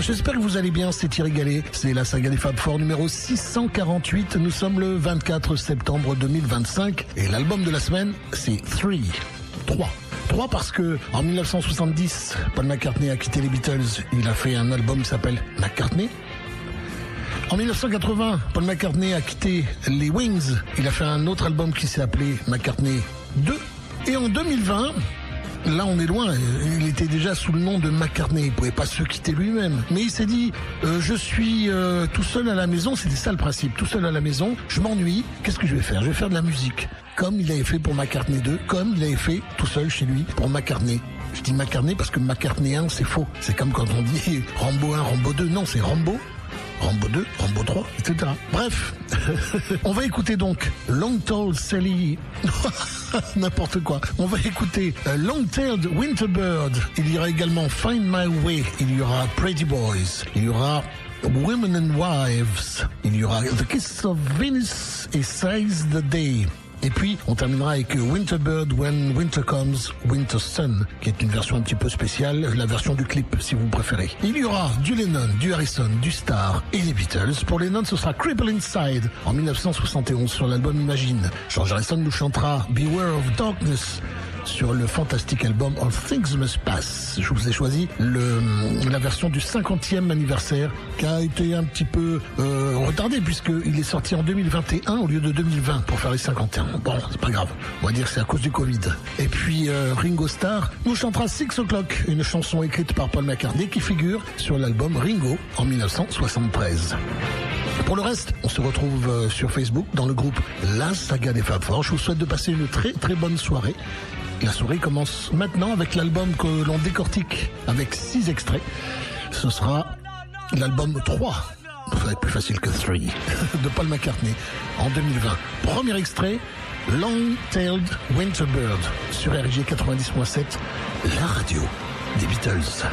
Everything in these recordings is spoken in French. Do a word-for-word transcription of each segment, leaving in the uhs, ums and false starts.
j'espère que vous allez bien, c'est Thierry Gallet, c'est la saga des Fab Four numéro six cent quarante-huit, nous sommes le vingt-quatre septembre deux mille vingt-cinq et l'album de la semaine c'est Three, trois. trois parce que en dix-neuf cent soixante-dix, Paul McCartney a quitté les Beatles, il a fait un album qui s'appelle McCartney. En dix-neuf cent quatre-vingts, Paul McCartney a quitté les Wings, il a fait un autre album qui s'est appelé McCartney deux. Et en deux mille vingt, là on est loin, il était déjà sous le nom de McCartney, il ne pouvait pas se quitter lui-même. Mais il s'est dit, euh, je suis euh, tout seul à la maison, c'était ça le principe, tout seul à la maison, je m'ennuie, qu'est-ce que je vais faire? Je vais faire de la musique, comme il avait fait pour McCartney deux, comme il avait fait tout seul chez lui pour McCartney. Je dis McCartney parce que McCartney un c'est faux, c'est comme quand on dit Rambo un, Rambo deux, non c'est Rambo. Rambo deux, Rambo trois, et cetera. Bref, on va écouter donc Long Tall Sally, n'importe quoi. On va écouter uh, Long Tailed Winterbird. Il y aura également Find My Way. Il y aura Pretty Boys. Il y aura Women and Wives. Il y aura The Kiss of Venus et Size the Day. Et puis, on terminera avec Winterbird, When Winter Comes, Winter Sun, qui est une version un petit peu spéciale, la version du clip, si vous préférez. Il y aura du Lennon, du Harrison, du Starr et des Beatles. Pour Lennon, ce sera Cripple Inside, en dix-neuf cent soixante et onze, sur l'album Imagine. George Harrison nous chantera Beware of Darkness, sur le fantastique album All Things Must Pass. Je vous ai choisi le, la version du cinquantième anniversaire qui a été un petit peu euh, retardé puisqu'il est sorti en deux mille vingt et un au lieu de deux mille vingt pour faire les cinquante et un. Bon, c'est pas grave. On va dire que c'est à cause du Covid. Et puis euh, Ringo Starr nous chantera Six O'Clock, une chanson écrite par Paul McCartney qui figure sur l'album Ringo en dix-neuf cent soixante-treize. Pour le reste, on se retrouve sur Facebook dans le groupe La Saga des Fab Four. Je vous souhaite de passer une très très bonne soirée. La soirée commence maintenant avec l'album que l'on décortique avec six extraits. Ce sera l'album trois, ça va être plus facile que three, de Paul McCartney en deux mille vingt. Premier extrait, Long Tailed Winterbird sur R G quatre-vingt-dix point sept, la radio des Beatles.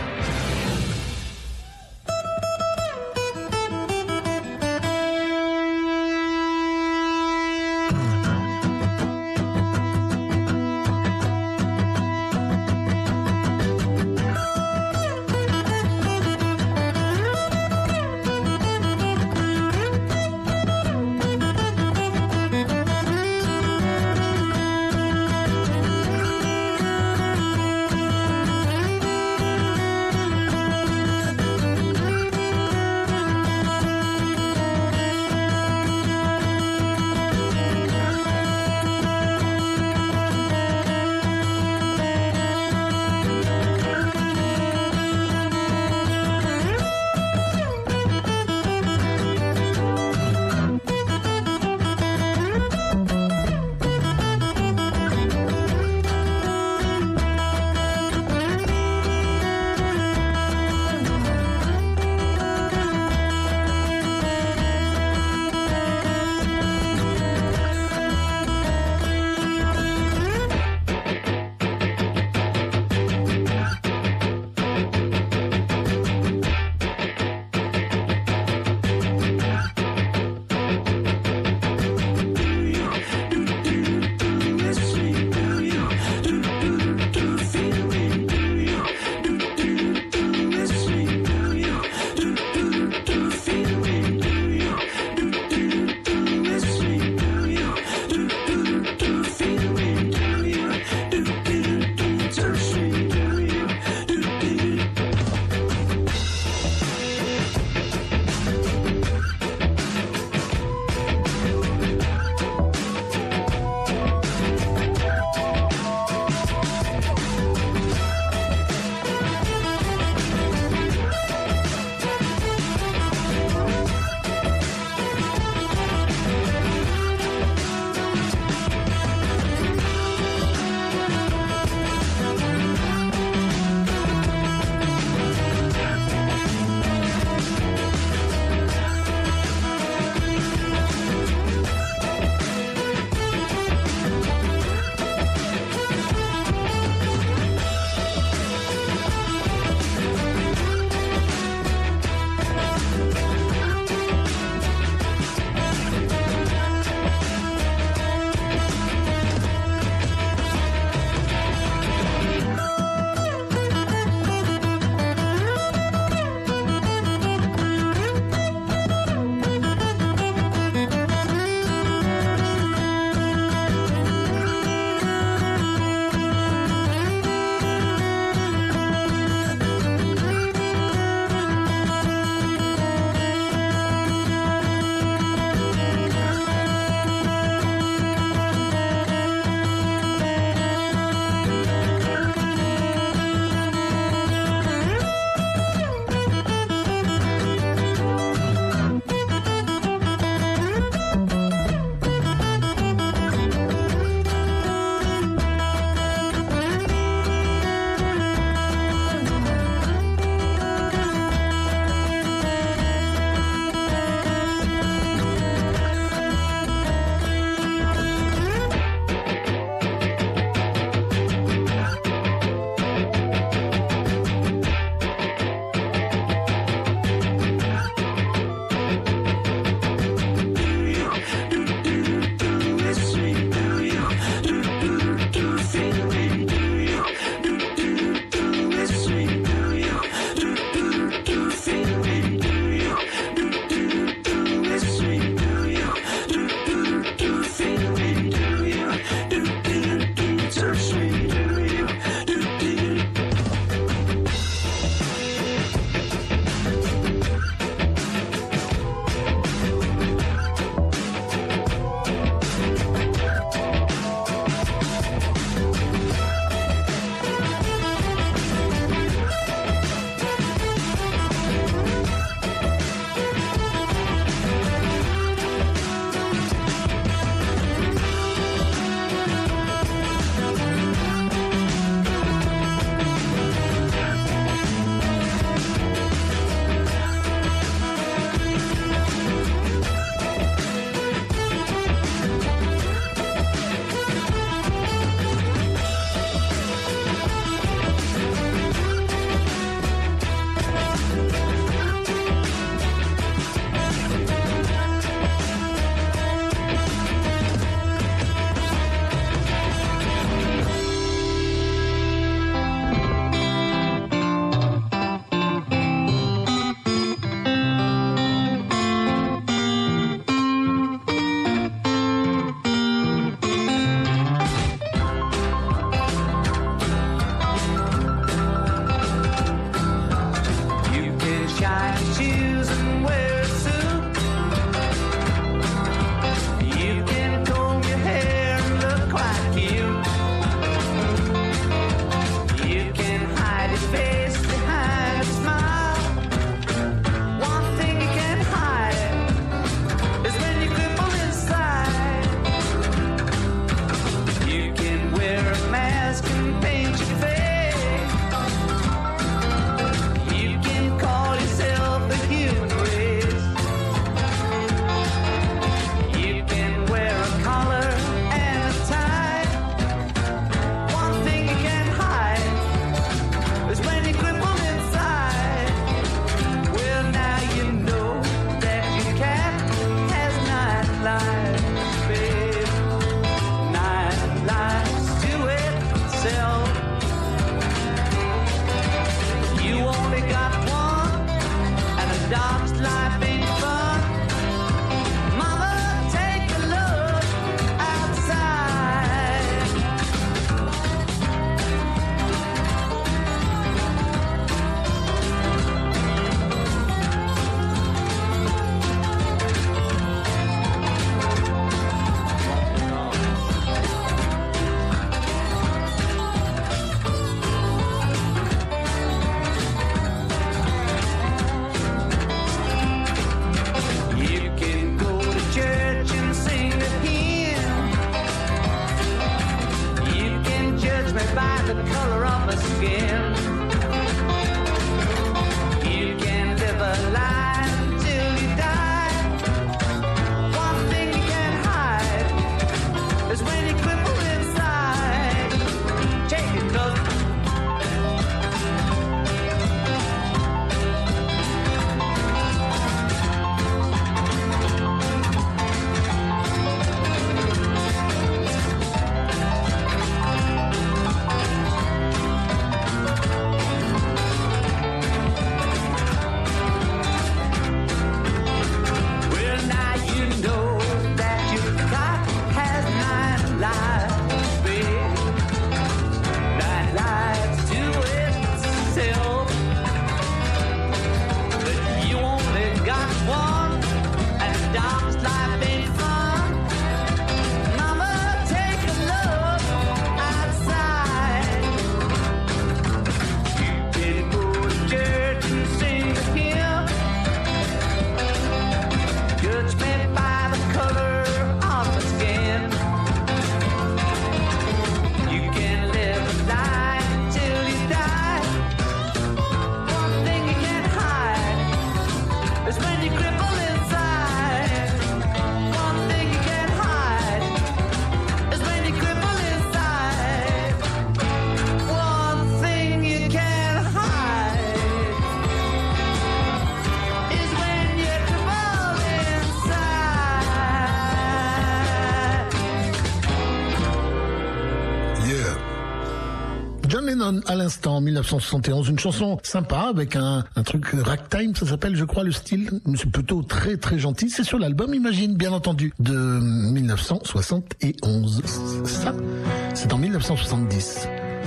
John à l'instant, en mille neuf cent soixante et onze, une chanson sympa avec un, un truc ragtime, ça s'appelle, je crois, le style. C'est plutôt très très gentil. C'est sur l'album Imagine, bien entendu, de mille neuf cent soixante et onze. Ça, c'est en mille neuf cent soixante-dix.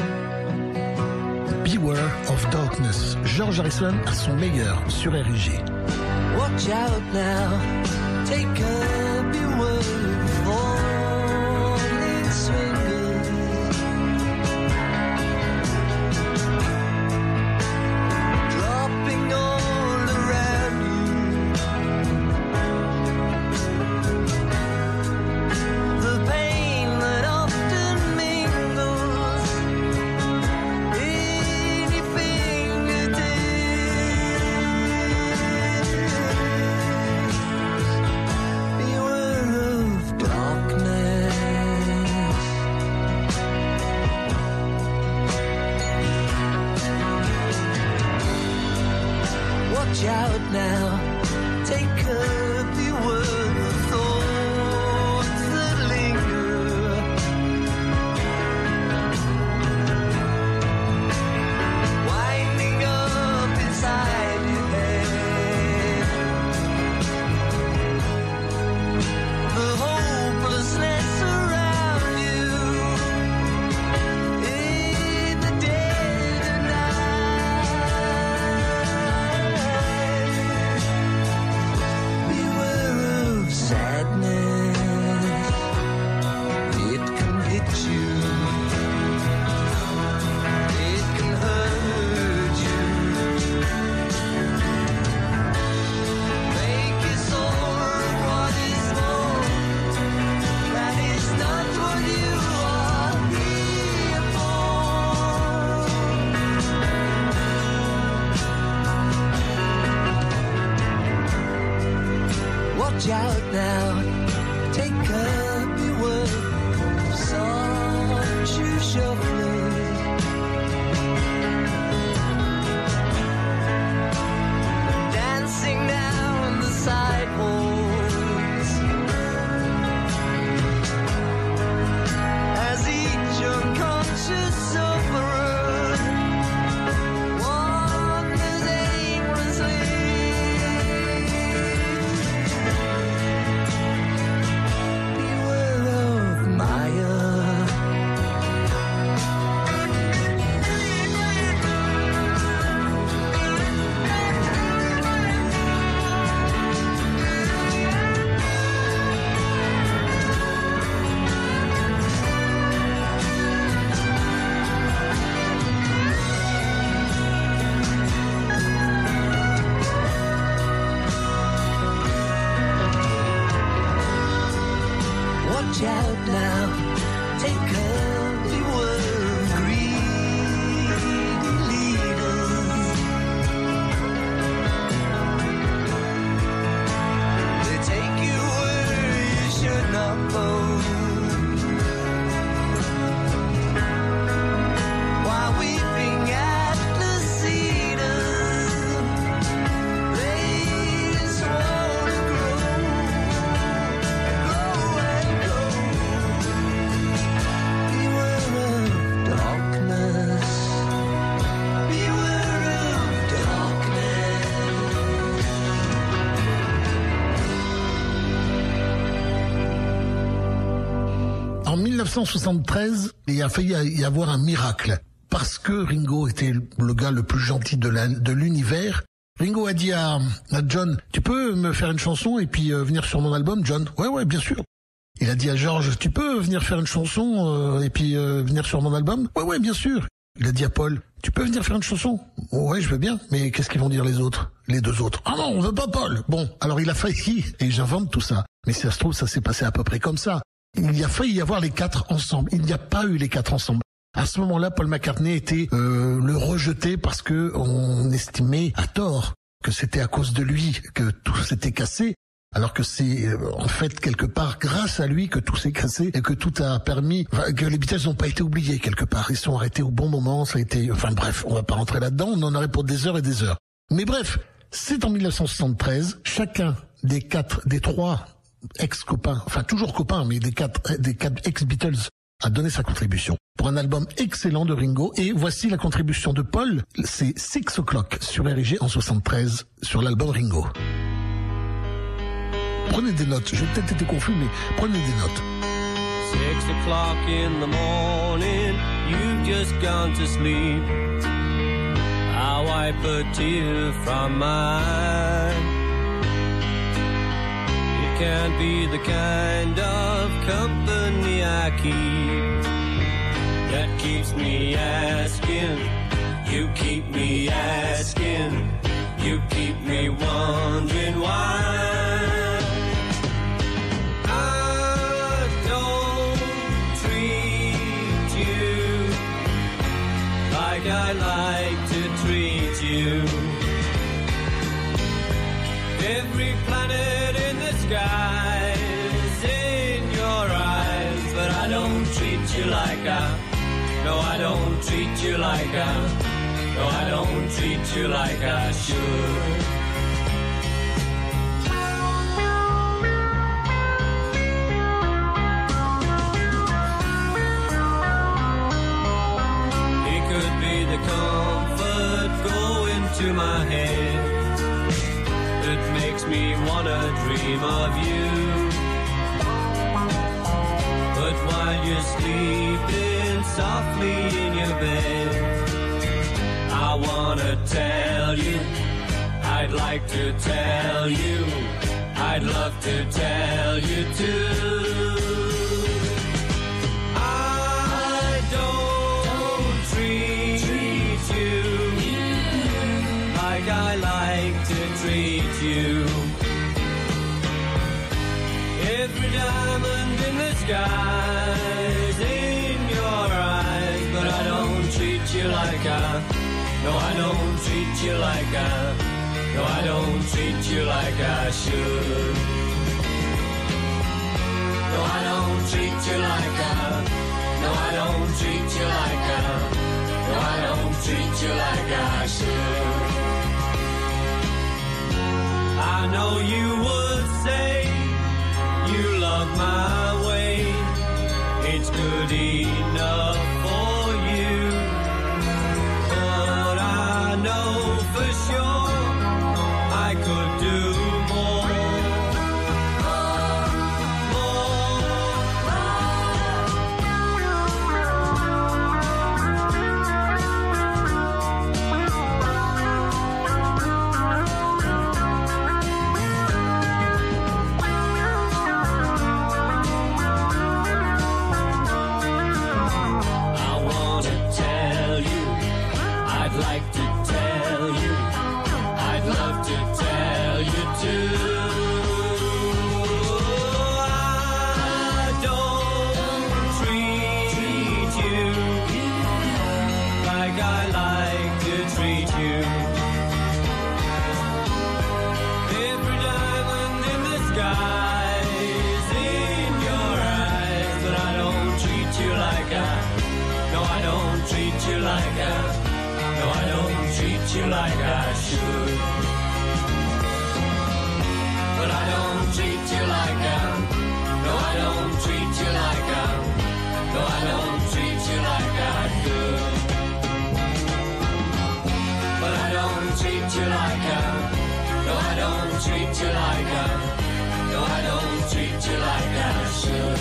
Beware of Darkness. George Harrison à son meilleur sur R I G. Watch out now, take a beware of falling swingers. Dropping all around you. The pain that often mingles in your fingertips. Beware of darkness. Watch out now, take a beware of thoughts that linger. Winding up inside your head. The hopelessness around you in the dead of night. Beware of sadness. It can hit you. It can hurt you. Make you sore of what is more. That is not what you are here for. Watch out now, take a beware of soft shoe shufflers. Dancing down the sidewalks as each unconscious sufferer wanders aimlessly. Beware of Maya. Watch out now, take a beware of greedy leaders. They take you where you should not go. While weeping at the cedars, they just wanna grow, grow and grow. Beware of darkness. Beware of darkness. En mille neuf cent soixante-treize, il a failli y avoir un miracle. Parce que Ringo était le gars le plus gentil de la- de l'univers, Ringo a dit à, à John, tu peux me faire une chanson et puis euh, venir sur mon album, John? Ouais, ouais, bien sûr. Il a dit à George, tu peux venir faire une chanson euh, et puis euh, venir sur mon album? Ouais, ouais, bien sûr. Il a dit à Paul, tu peux venir faire une chanson? Ouais, je veux bien. Mais qu'est-ce qu'ils vont dire les autres? Les deux autres. Ah non, on veut pas Paul. Bon, alors il a failli, et j'invente tout ça. Mais si ça se trouve, ça s'est passé à peu près comme ça. Il y a failli y avoir les quatre ensemble. Il n'y a pas eu les quatre ensemble. À ce moment-là, Paul McCartney était euh, le rejeté parce que on estimait à tort que c'était à cause de lui que tout s'était cassé. Alors que c'est euh, en fait quelque part grâce à lui que tout s'est cassé et que tout a permis, enfin, que les Beatles n'ont pas été oubliés quelque part. Ils sont arrêtés au bon moment, ça a été, enfin bref, on va pas rentrer là-dedans, on en aurait pour des heures et des heures. Mais bref, c'est en mille neuf cent soixante-treize, chacun des quatre, des trois ex-copains, enfin toujours copains, mais des quatre, des quatre ex-Beatles a donné sa contribution pour un album excellent de Ringo. Et voici la contribution de Paul, c'est Six O'Clock sur R G en soixante-treize sur l'album Ringo. Prenez des notes, j'ai peut-être été confus, mais prenez des notes. Six o'clock in the morning, you've just gone to sleep. I wipe a tear from my eye. It can't be the kind of company I keep that keeps me asking. You keep me asking. You keep me wondering why. I like to treat you. Every planet in the sky is in your eyes, but I don't treat you like I. No, I don't treat you like I. No, I don't treat you like I should. Comfort go into my head that makes me wanna dream of you. But while you're sleeping softly in your bed, I wanna tell you, I'd like to tell you, I'd love to tell you too. I like to treat you. Every diamond in the sky is in your eyes, but I don't treat you like I. No, I don't treat you like I. No, I don't treat you like I should. No, I don't treat you like I. No, I don't treat you like I. No, I don't treat you like I should. I know you would say you love my way. It's good enough for you. But I know for sure I could do more. You like I should, but I don't treat you like I. No, I don't treat you like I. No, I don't treat you like I could, but I don't treat you like I. No, I don't treat you like I. No, I don't treat you like I should,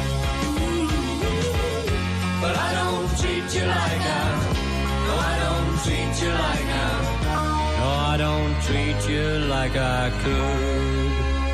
but I don't treat you like I. No, I don't treat you like I. No, I don't treat you like I could.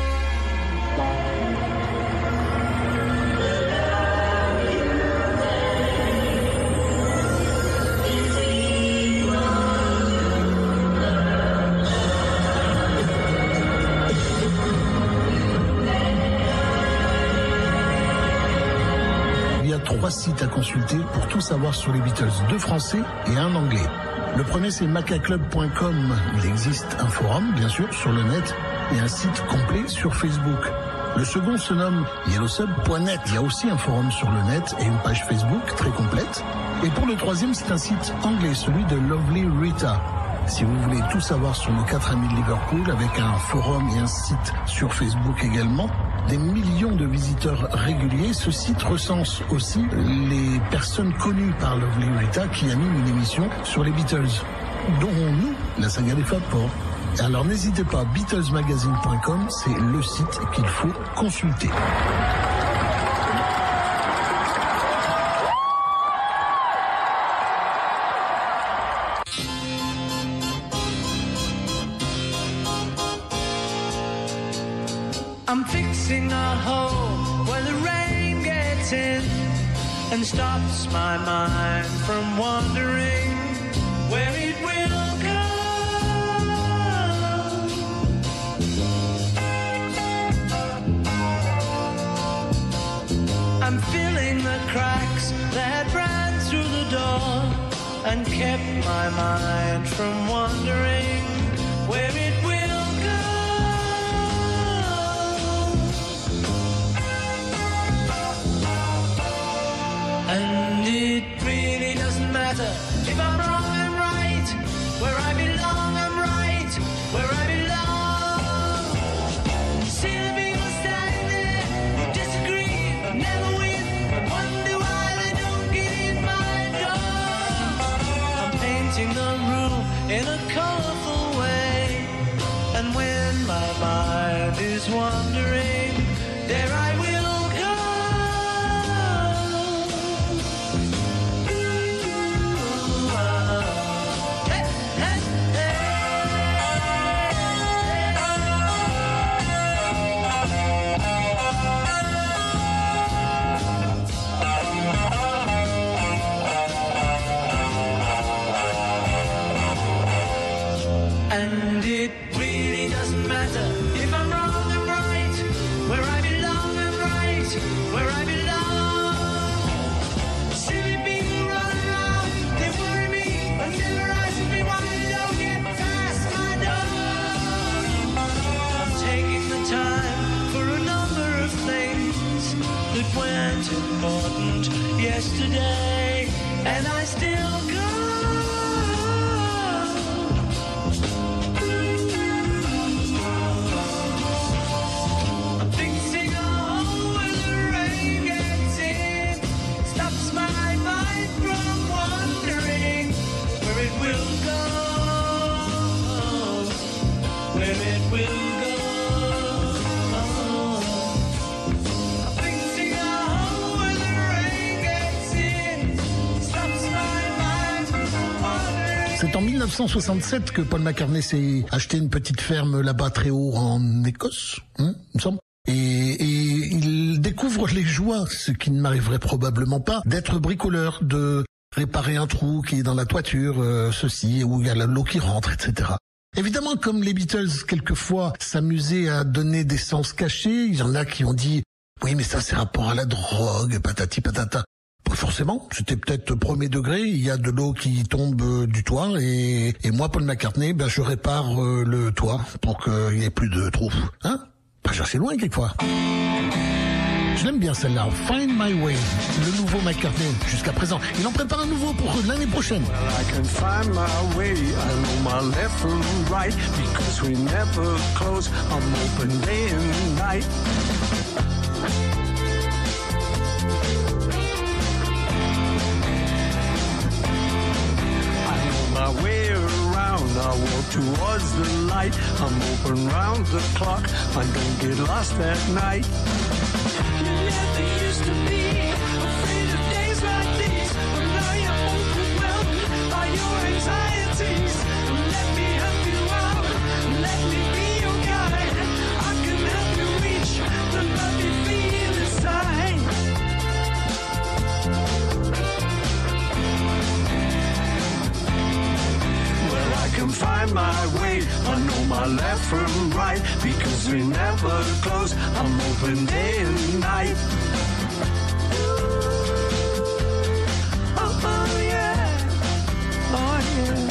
Il y a trois sites à consulter pour tout savoir sur les Beatles, deux français et un anglais. Le premier, c'est maca club point com. Il existe un forum, bien sûr, sur le net et un site complet sur Facebook. Le second se nomme yellowsub point net. Il y a aussi un forum sur le net et une page Facebook très complète. Et pour le troisième, c'est un site anglais, celui de Lovely Rita. Si vous voulez tout savoir sur nos quatre amis de Liverpool, avec un forum et un site sur Facebook également, des millions de visiteurs réguliers. Ce site recense aussi les personnes connues par Lovely Rita qui animent une émission sur les Beatles, dont nous, la saga des Fab Four. Alors n'hésitez pas, Beatles Magazine point com, c'est le site qu'il faut consulter. I'm fixing a hole where the rain gets in and stops my mind from wondering where it will go. I'm filling the cracks that ran through the door and kept my mind from wondering where it will go. And it really doesn't matter if I'm wrong, I'm right. Where I belong, I'm right. Where I belong. See the people standing there, disagree, never win. Wonder why they don't get in my door. I'm painting the room in a colorful way. And when my mind is wandering, there I will go. Hey, hey, and it really doesn't matter if I'm wrong, I'm right. Where I belong, I'm right. Where I belong. Silly people run around, they worry me and never ask me why they don't get past my door. I'm taking the time for a number of things that weren't important yesterday, and I still go. I'm fixing a hole where the rain gets in, stops my mind from wondering where it will go, where it will go. I'm fixing a hole where the rain gets in, stops my mind from wondering. C'est en mille neuf cent soixante-sept que Paul McCartney s'est acheté une petite ferme là-bas très haut en Écosse, hein, il me semble. Et, et il découvre les joies, ce qui ne m'arriverait probablement pas, d'être bricoleur, de réparer un trou qui est dans la toiture, euh, ceci, où il y a l'eau qui rentre, et cetera. Évidemment, comme les Beatles, quelquefois, s'amusaient à donner des sens cachés, il y en a qui ont dit « Oui, mais ça, c'est rapport à la drogue, patati patata ». Pas forcément, c'était peut-être premier degré, il y a de l'eau qui tombe euh, du toit, et, et moi, Paul McCartney, ben, je répare euh, le toit pour qu'il n'y ait plus de trous. Hein? Pas chercher loin, quelquefois. Je l'aime bien celle-là, Find My Way, le nouveau McCartney, jusqu'à présent. Il en prépare un nouveau pour l'année prochaine. Well, I can find my way. I know my left from right because we never close. I'm open day and night. I know my way around. I walk towards the light. I'm open round the clock. I don't get lost at night. You never used to be afraid of days like these, but now you're overwhelmed by your anxieties. Let me help you out, let me be your guide. I can help you reach the love you feel inside. Well, I can find my way. I know my left from right because we never close. I'm open day and night. Oh, oh yeah. Oh yeah.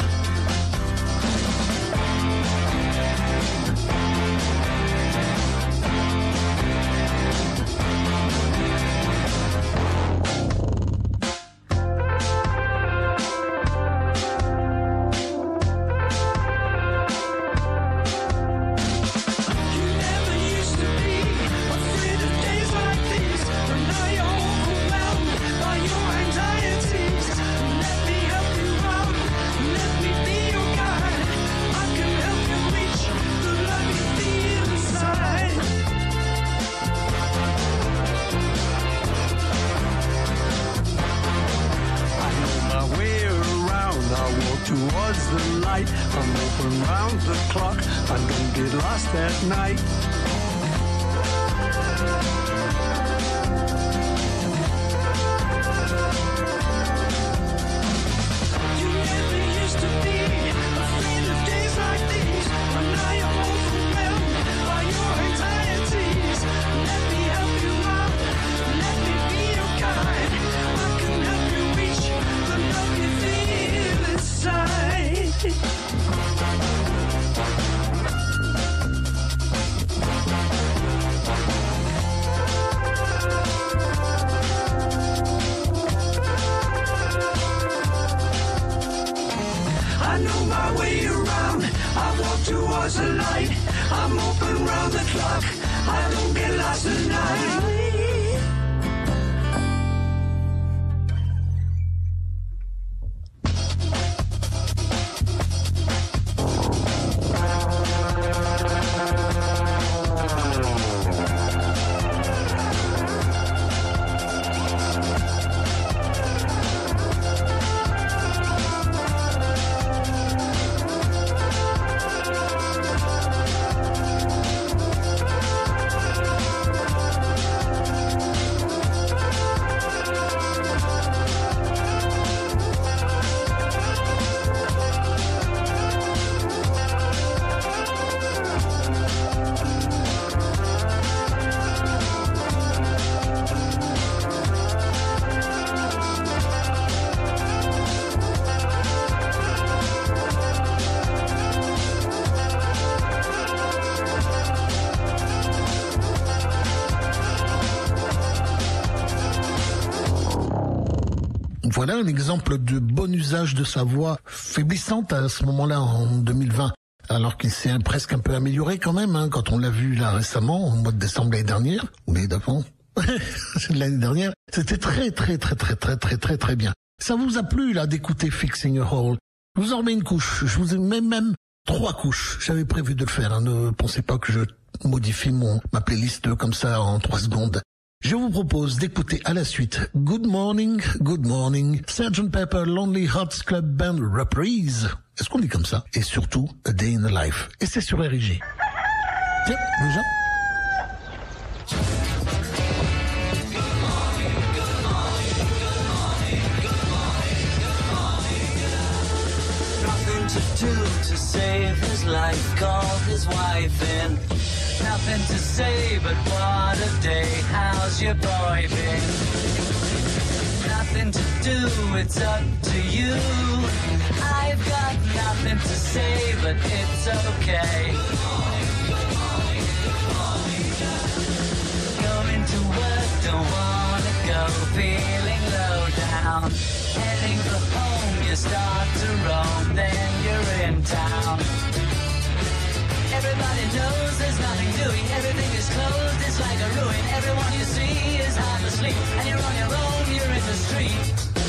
You never used to be afraid light. I'm open round the clock. I don't get lost at night. You never used to be afraid of days like these, but now you're overwhelmed by your anxieties. Let me help you out. Let me be your guide. I can help you reach the love you feel inside. I know my way around. I walk towards the light. I'm open round the clock. I don't get lost at night. Voilà un exemple de bon usage de sa voix faiblissante à ce moment-là en deux mille vingt, alors qu'il s'est presque un peu amélioré quand même, hein, quand on l'a vu là récemment, au mois de décembre l'année dernière, ou l'année d'avant, l'année dernière, c'était très très très très très très très très bien. Ça vous a plu là d'écouter Fixing a Hole? Je vous en remets une couche, je vous mets même trois couches, j'avais prévu de le faire, hein. Ne pensez pas que je modifie mon ma playlist comme ça en trois secondes. Je vous propose d'écouter à la suite Good Morning, Good Morning, sergeant Pepper Lonely Hearts Club Band Reprise. Est-ce qu'on dit comme ça? Et surtout, A Day in the Life. Et c'est sur R I G. Tiens, déjà. Nothing to do to save his life, called his wife in. Nothing to say, but what a day, how's your boy been? Nothing to do, it's up to you. I've got nothing to say, but it's okay. Going to work, don't wanna go, feeling low down. Heading for home, you start to roam, then you're in town. Everybody knows there's nothing doing, everything is closed, it's like a ruin. Everyone you see is half asleep, and you're on your own, you're in the street.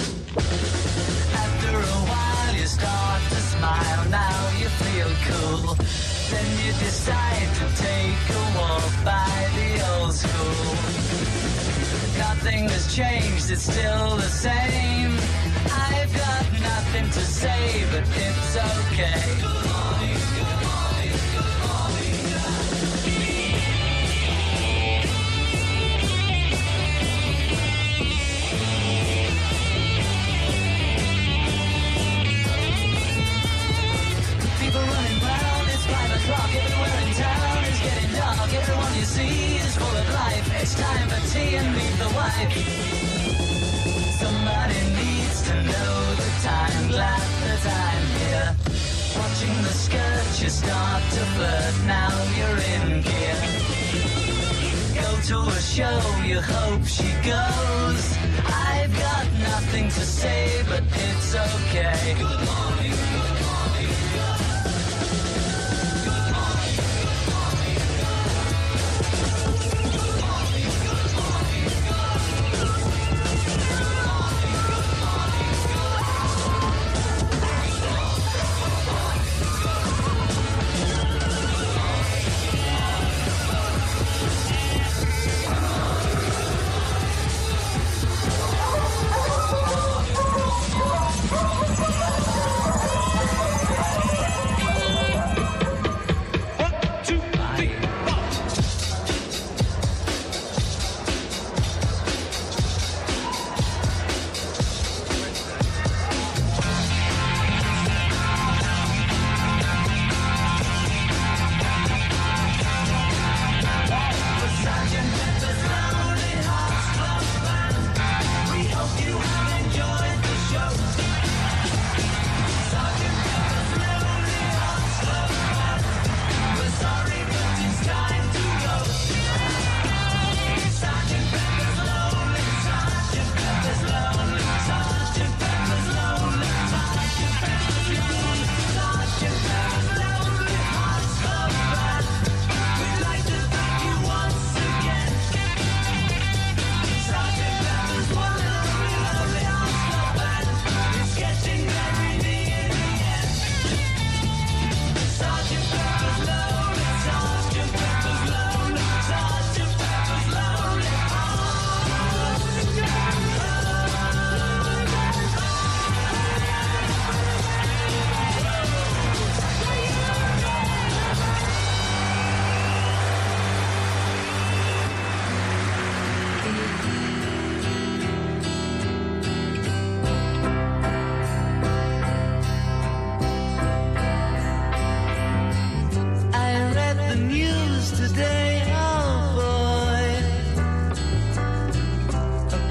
After a while you start to smile, now you feel cool. Then you decide to take a walk by the old school. Nothing has changed, it's still the same. I've got nothing to say, but it's okay. Good morning, good morning, good morning. People running round, it's five o'clock, everywhere in town is getting dark. Everyone you see is full of life. It's time for tea and meet the wife. Somebody needs to know the time, glad that I'm here. Watching the skirt, you start to flirt, now you're in gear. Go to a show, you hope she goes. I've got nothing to say, but it's okay. Good morning, good morning, good morning, good morning, good morning, good morning, good morning.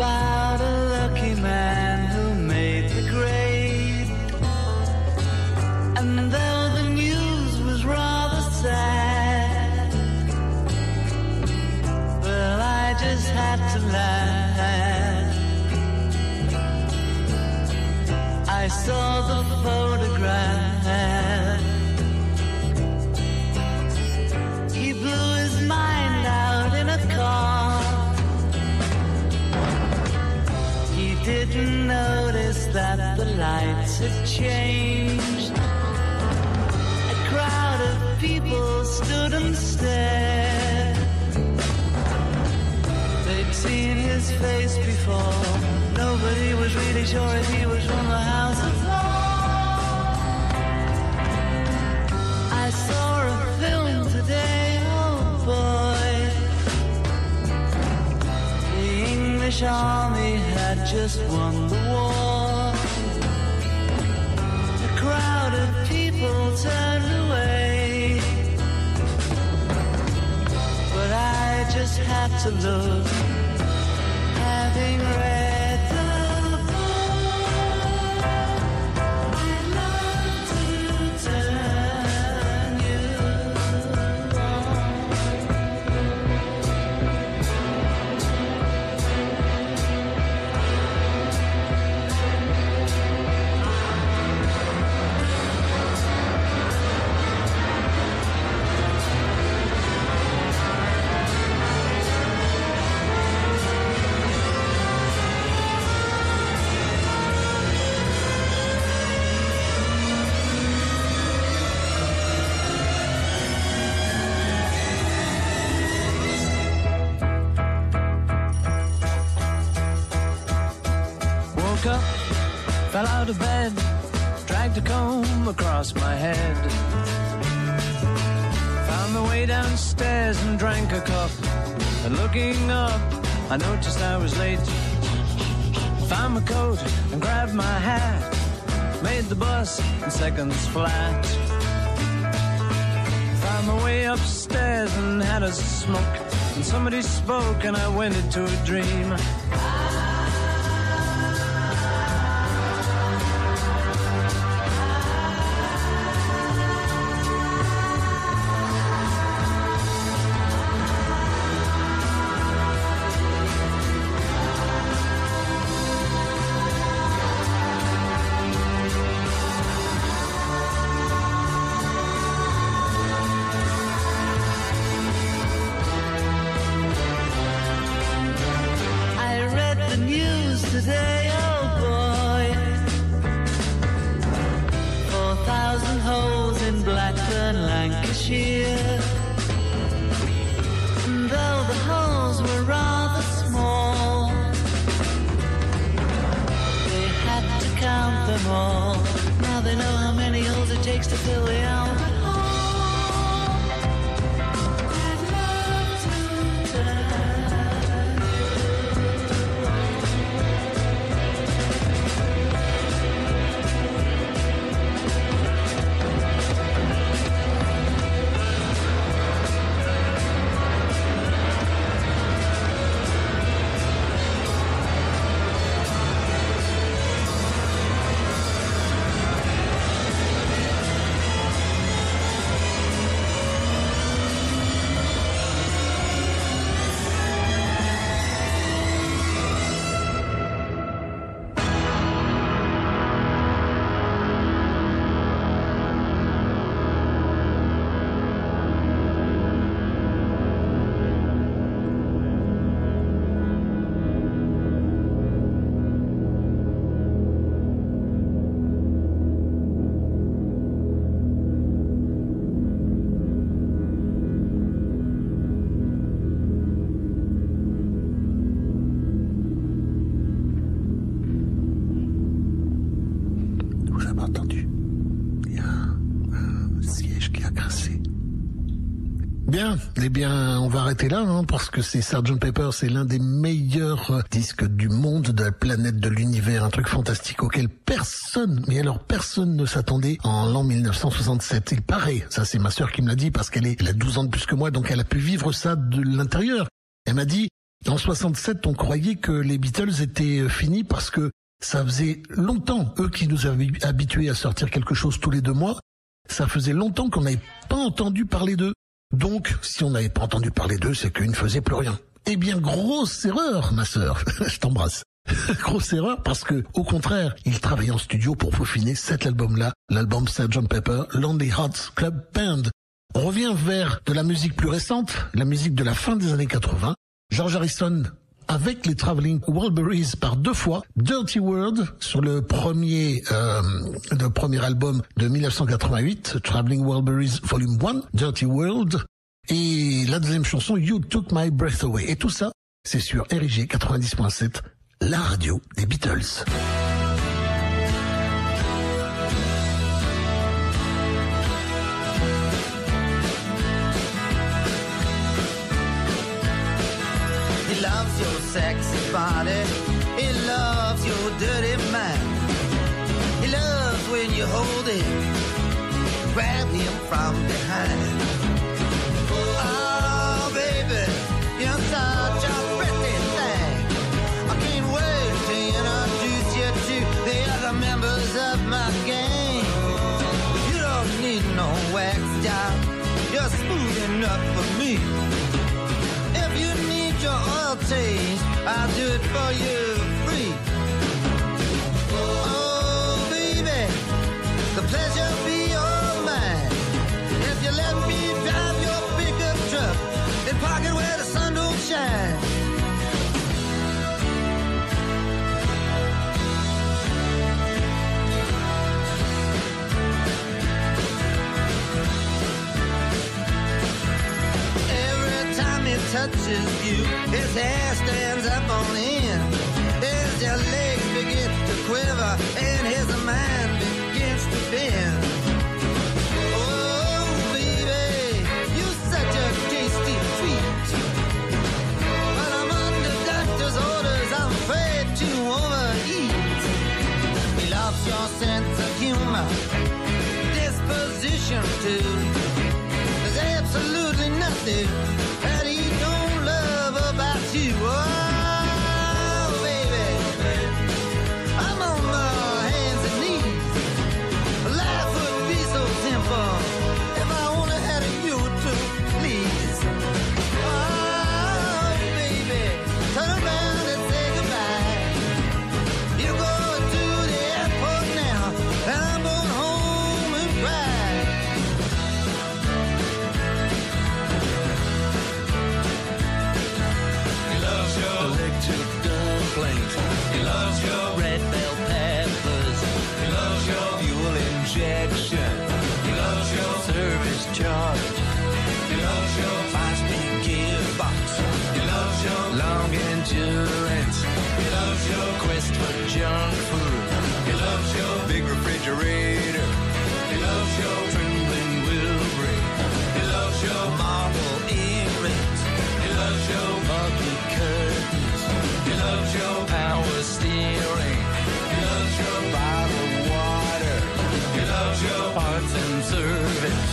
about a lucky man who made the grade. And though the news was rather sad, well, I just had to laugh. I saw the photograph. He blew his mind out in a car. He didn't notice that the lights had changed. A crowd of people stood and stared. They'd seen his face before. Nobody was really sure if he was from the House of Lords. I saw a film today, oh boy. The English army had just won the war. A crowd of people turned away, but I just had to look, having read the book. I'd love to turn you on. Woke up, fell out of bed, dragged a comb across my head. Found my way downstairs and drank a cup. And looking up, I noticed I was late. Found my coat and grabbed my hat. Made the bus in seconds flat. Found my way upstairs and had a smoke. And somebody spoke and I went into a dream. Today, oh boy, four thousand holes in Blackburn, Lancashire. And though the holes were rather small, they had to count them all. Now they know how many holes it takes to fill the Albert Hall. I'd love to turn. Bien, eh bien, on va arrêter là, hein, parce que c'est sergent Pepper, c'est l'un des meilleurs disques du monde, de la planète, de l'univers, un truc fantastique auquel personne, mais alors personne ne s'attendait en l'an mille neuf cent soixante-sept. Il paraît, ça c'est ma sœur qui me l'a dit, parce qu'elle est, elle a douze ans de plus que moi, donc elle a pu vivre ça de l'intérieur. Elle m'a dit, En soixante-sept, on croyait que les Beatles étaient finis parce que ça faisait longtemps, eux qui nous avaient habitués à sortir quelque chose tous les deux mois, ça faisait longtemps qu'on n'avait pas entendu parler d'eux. Donc, si on n'avait pas entendu parler d'eux, c'est qu'ils ne faisaient plus rien. Eh bien, grosse erreur, ma sœur. Je t'embrasse. Grosse erreur parce que, au contraire, ils travaillaient en studio pour peaufiner cet album-là, l'album sergeant Pepper, Lonely Hearts Club Band. On revient vers de la musique plus récente, la musique de la fin des années quatre-vingts. George Harrison avec les Traveling Wilburys par deux fois, Dirty World sur le premier euh, le premier album de dix-neuf cent quatre-vingt-huit, Traveling Wilburys Volume un, Dirty World, et la deuxième chanson You Took My Breath Away. Et tout ça, c'est sur R I G quatre-vingt-dix point sept, la radio des Beatles. He loves your sexy body. He loves your dirty mind. He loves when you hold him, grab him from behind. Oh, baby, you're such a pretty thing. I can't wait to introduce you to the other members of my gang. You don't need no wax job. You're smooth enough for me. Your oil change, I'll do it for you free. Oh, baby, the pleasure be all mine. If you let me drive your pickup truck and park it where the sun don't shine. Touches you, his hair stands up on end. As your legs begin to quiver and his mind begins to bend. Oh, baby, you're such a tasty treat. But I'm under doctor's orders, I'm afraid to overeat. He loves your sense of humor, disposition too. There's absolutely nothing that he don't love about you. Oh, baby, I'm on my hands and knees. Life would be so simple if I only had a you to please. Oh, baby, turn around and say goodbye. You're going to the airport now, and I'm going home and cry. Electric dumplings. He loves your red bell peppers. He loves your fuel injection. He loves your service charge. He loves your five-speed gearbox. He loves your long endurance. He loves your quest for junk food. He loves your big refrigerator. He loves your trembling wheel brake. He loves your marble earrings. He loves your ugly curtains. He loves your power steering. He loves your bottled water. He loves your parts and service.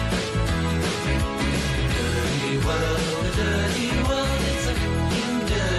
Dirty world, dirty world, it's a dirty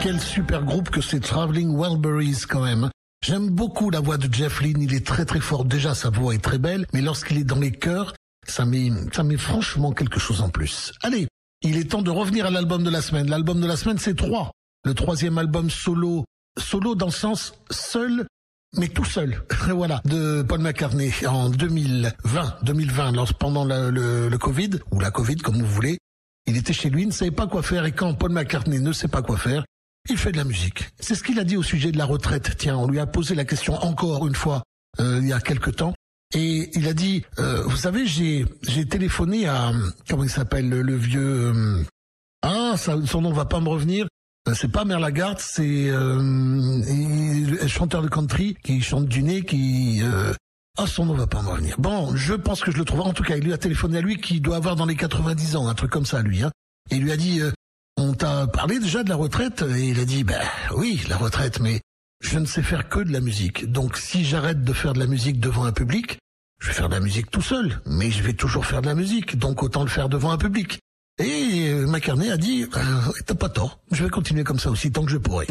Quel super groupe que c'est Traveling Wilburys quand même. J'aime beaucoup la voix de Jeff Lynne, il est très très fort. Déjà sa voix est très belle, mais lorsqu'il est dans les chœurs, ça met, ça met franchement quelque chose en plus. Allez, il est temps de revenir à l'album de la semaine. L'album de la semaine c'est trois. Le troisième album solo, solo dans le sens seul, mais tout seul, voilà, de Paul McCartney en deux mille vingt, deux mille vingt, lors, pendant le, le, le Covid, ou la Covid comme vous voulez. Il était chez lui, il ne savait pas quoi faire, et quand Paul McCartney ne sait pas quoi faire, il fait de la musique. C'est ce qu'il a dit au sujet de la retraite. Tiens, on lui a posé la question encore une fois, euh, il y a quelque temps, et il a dit, euh, vous savez, j'ai j'ai téléphoné à, comment il s'appelle, le, le vieux, euh, ah, ça, son nom va pas me revenir, euh, c'est pas Merle Haggard, c'est euh, le chanteur de country qui chante du nez, qui... Euh, ah, son nom va pas me revenir. Bon, je pense que je le trouve. En tout cas, il lui a téléphoné à lui qui doit avoir dans les quatre-vingt-dix ans, un truc comme ça, lui. Hein. Et il lui a dit, euh, on t'a parlé déjà de la retraite? Et il a dit, ben oui, la retraite, mais je ne sais faire que de la musique. Donc si j'arrête de faire de la musique devant un public, je vais faire de la musique tout seul. Mais je vais toujours faire de la musique, donc autant le faire devant un public. Et euh, McCartney a dit, euh, t'as pas tort, je vais continuer comme ça aussi tant que je pourrai.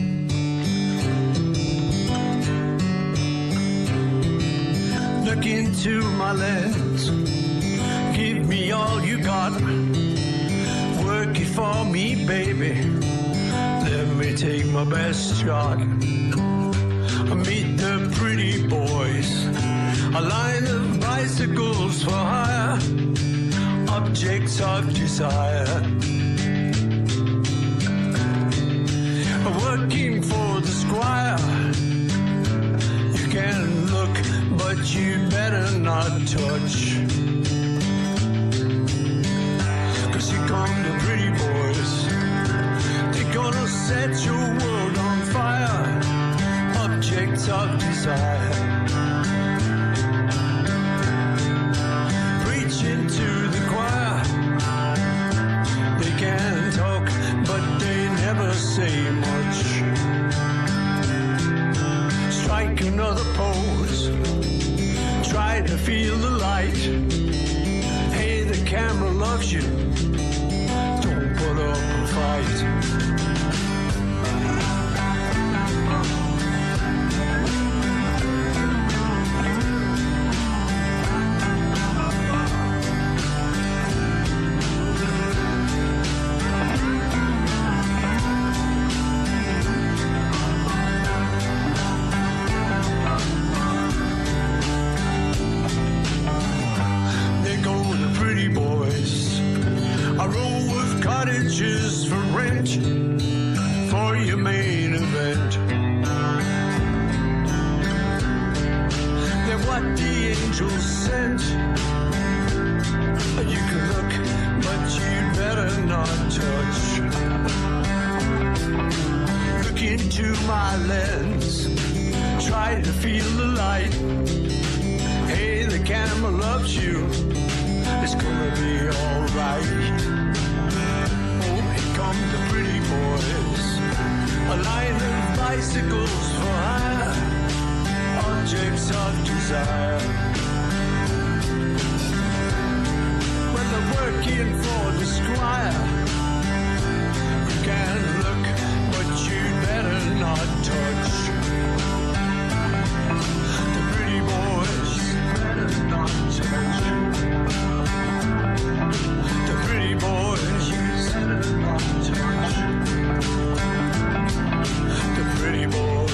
Look into my lens, give me all you got. Work it for me, baby. Let me take my best shot. Meet the pretty boys, a line of bicycles for hire, objects of desire. Working for the squire. You can look, but you better not touch. Cause here come the pretty boys. They're gonna set your world on fire. Objects of desire. Preaching to the choir. They can talk, but they never say much. Strike another pose. Try to feel the light. Hey, the camera loves you. Don't put up a fight. For rent, for your main event. They're what the angels sent. You can look, but you better not touch. Look into my lens, try to feel the light. Hey, the camera loves you. It's gonna be alright. Come the pretty boys, a line of bicycles for hire, objects of desire. When they're working for the squire, you can look, but you better not touch. The pretty boys better not touch. The pretty boys better not touch. The pretty boys.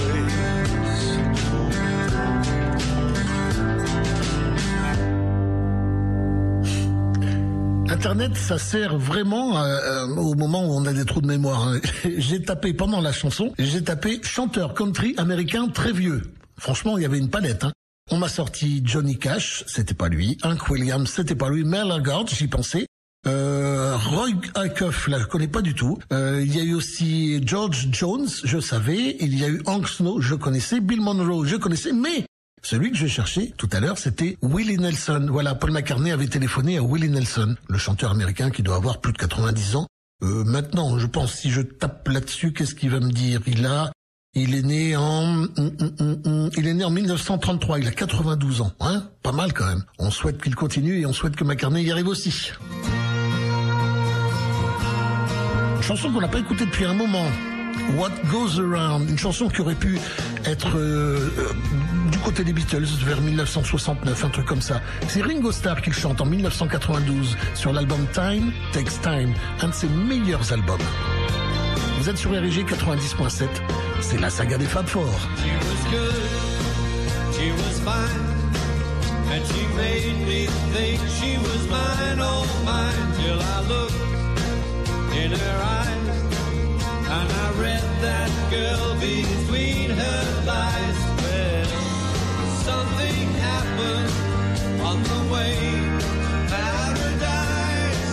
Internet, ça sert vraiment euh, au moment où on a des trous de mémoire. Hein. J'ai tapé pendant la chanson, j'ai tapé chanteur country américain très vieux. Franchement, il y avait une palette. Hein. On m'a sorti Johnny Cash, c'était pas lui. Hank Williams, c'était pas lui. Merle Haggard, j'y pensais. Euh, Roy Acuff, là, je connais pas du tout. Euh, il y a eu aussi George Jones, je savais. Il y a eu Hank Snow, je connaissais. Bill Monroe, je connaissais. Mais celui que je cherchais tout à l'heure, c'était Willie Nelson. Voilà, Paul McCartney avait téléphoné à Willie Nelson, le chanteur américain qui doit avoir plus de quatre-vingt-dix ans. Euh, maintenant, je pense, si je tape là-dessus, qu'est-ce qu'il va me dire? Il a, il est né en, il est né en mille neuf cent trente-trois. Il a quatre-vingt-douze ans, hein? Pas mal quand même. On souhaite qu'il continue et on souhaite que McCartney y arrive aussi. Chanson qu'on n'a pas écoutée depuis un moment. What Goes Around, une chanson qui aurait pu être euh, euh, du côté des Beatles vers mille neuf cent soixante-neuf, un truc comme ça. C'est Ringo Starr qui le chante en mille neuf cent quatre-vingt-douze sur l'album Time Takes Time, un de ses meilleurs albums. Vous êtes sur R G quatre-vingt-dix point sept, c'est la saga des Fab Four. She was good, she was fine, and she made me think she was mine, oh mine, till I looked in her eyes, and I read that girl between her lies. Well, something happened on the way to paradise,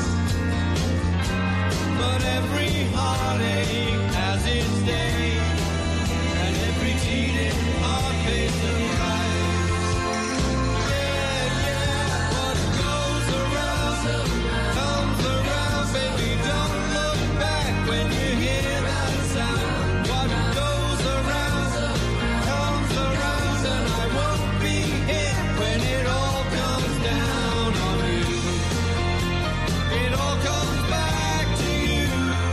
but every heartache has its day, and every cheating heart pays the price. Yeah, yeah, what goes around comes around, baby, don't look back when you hear that sound. What goes around comes around, and I won't be hit when it all comes down on you. It all comes back to you.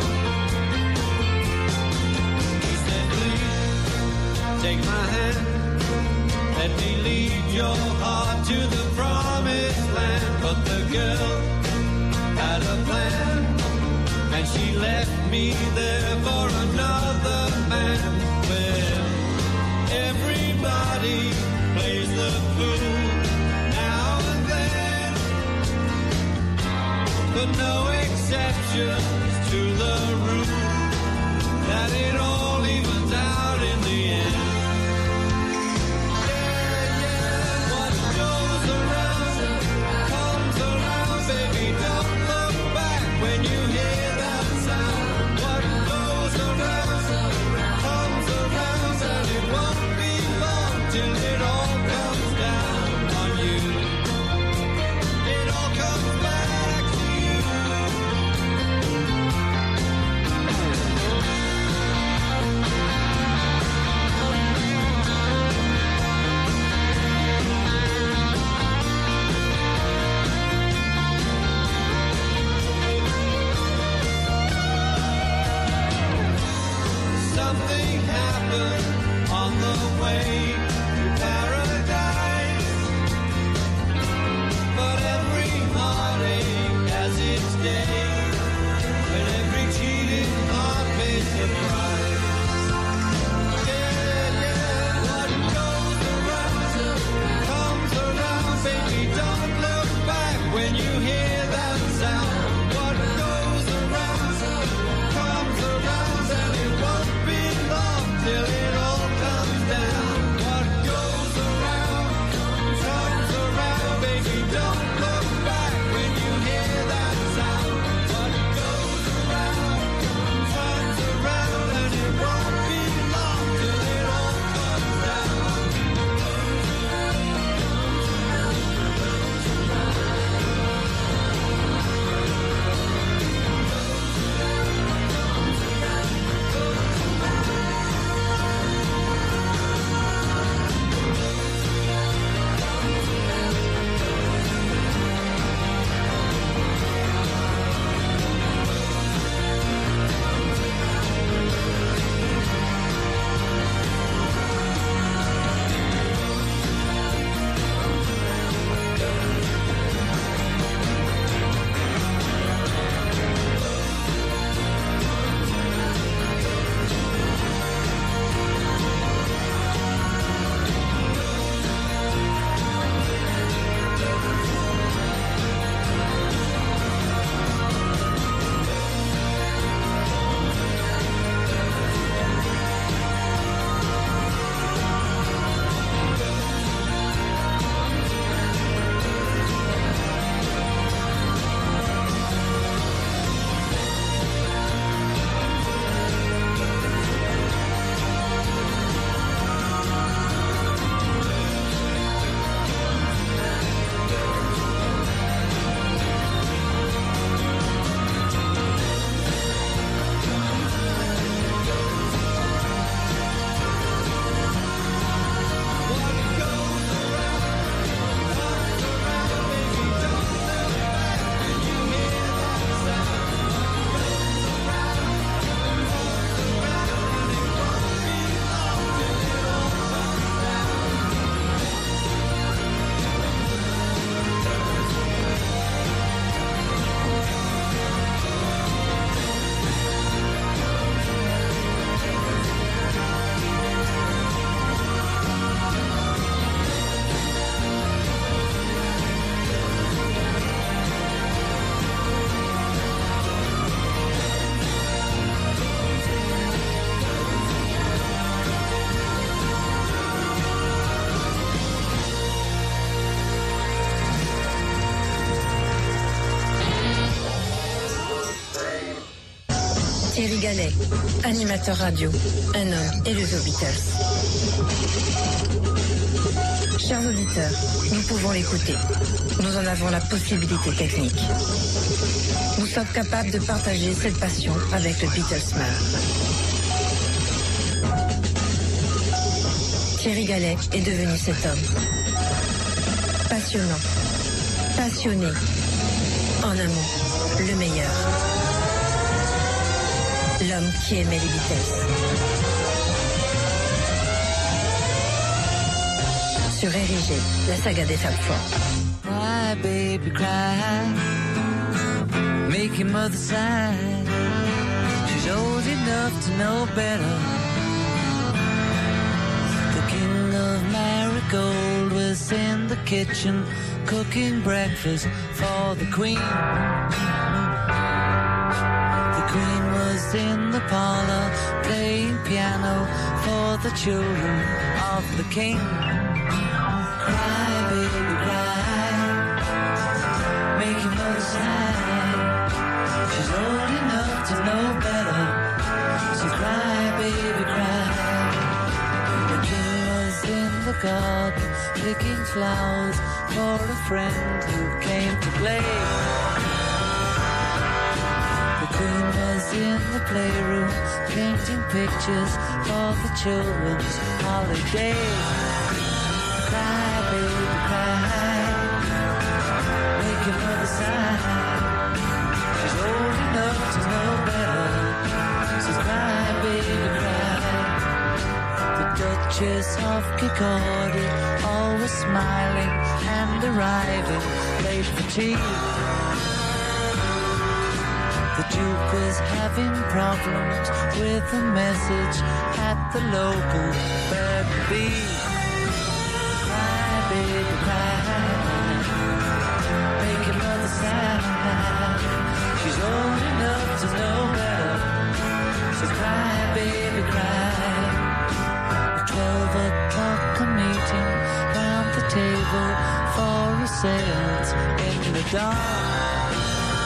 He said, please take my hand, let me lead your heart to the promised land. But the girl had a plan, and she left me there for another man. Well, everybody plays the fool now and then, but no exceptions to the rule that it all evens out in the end. Yeah, yeah, what goes around comes around, baby, don't look back when you hear that sound. What goes around comes around, and it won't be long till it all comes down on you. It all comes back to you. Something happened on the way to paradise, but every heartache has its day, and every cheating heart pays the price. Yeah, yeah, what goes around comes around, baby, don't look back when you hear that sound. What goes around comes around, and it won't be long till it all comes down. What goes around Thierry Gallet, animateur radio, un homme élevé aux Beatles. Chers auditeurs, nous pouvons l'écouter. Nous en avons la possibilité technique. Nous sommes capables de partager cette passion avec le Beatlesman. Thierry Gallet est devenu cet homme. Passionnant, passionné, en un mot, le meilleur. L'homme qui aimait les Beatles. Sur R I G, la saga des Fab Four. Cry, baby, cry. Make your mother sigh. She's old enough to know better. The king of Marigold was in the kitchen cooking breakfast for the queen. The queen was in the parlor playing piano for the children of the king. Cry, baby, cry. Make your mother sigh. She's old enough to know better. So cry, baby, cry. The king was in the garden picking flowers for a friend who came to play. The queen was in the playroom painting pictures for the children's holiday. Cry, baby, cry. Make your mother sigh. She's old enough to know better. So cry, baby, cry. The Duchess of Kirkcaldy, always smiling and arriving late for tea. The Duke was having problems with a message at the local B and B. Cry, baby, cry. Make your mother sigh. She's old enough to know better. So cry, baby, cry. At twelve o'clock a meeting round the table for a seance in the dark.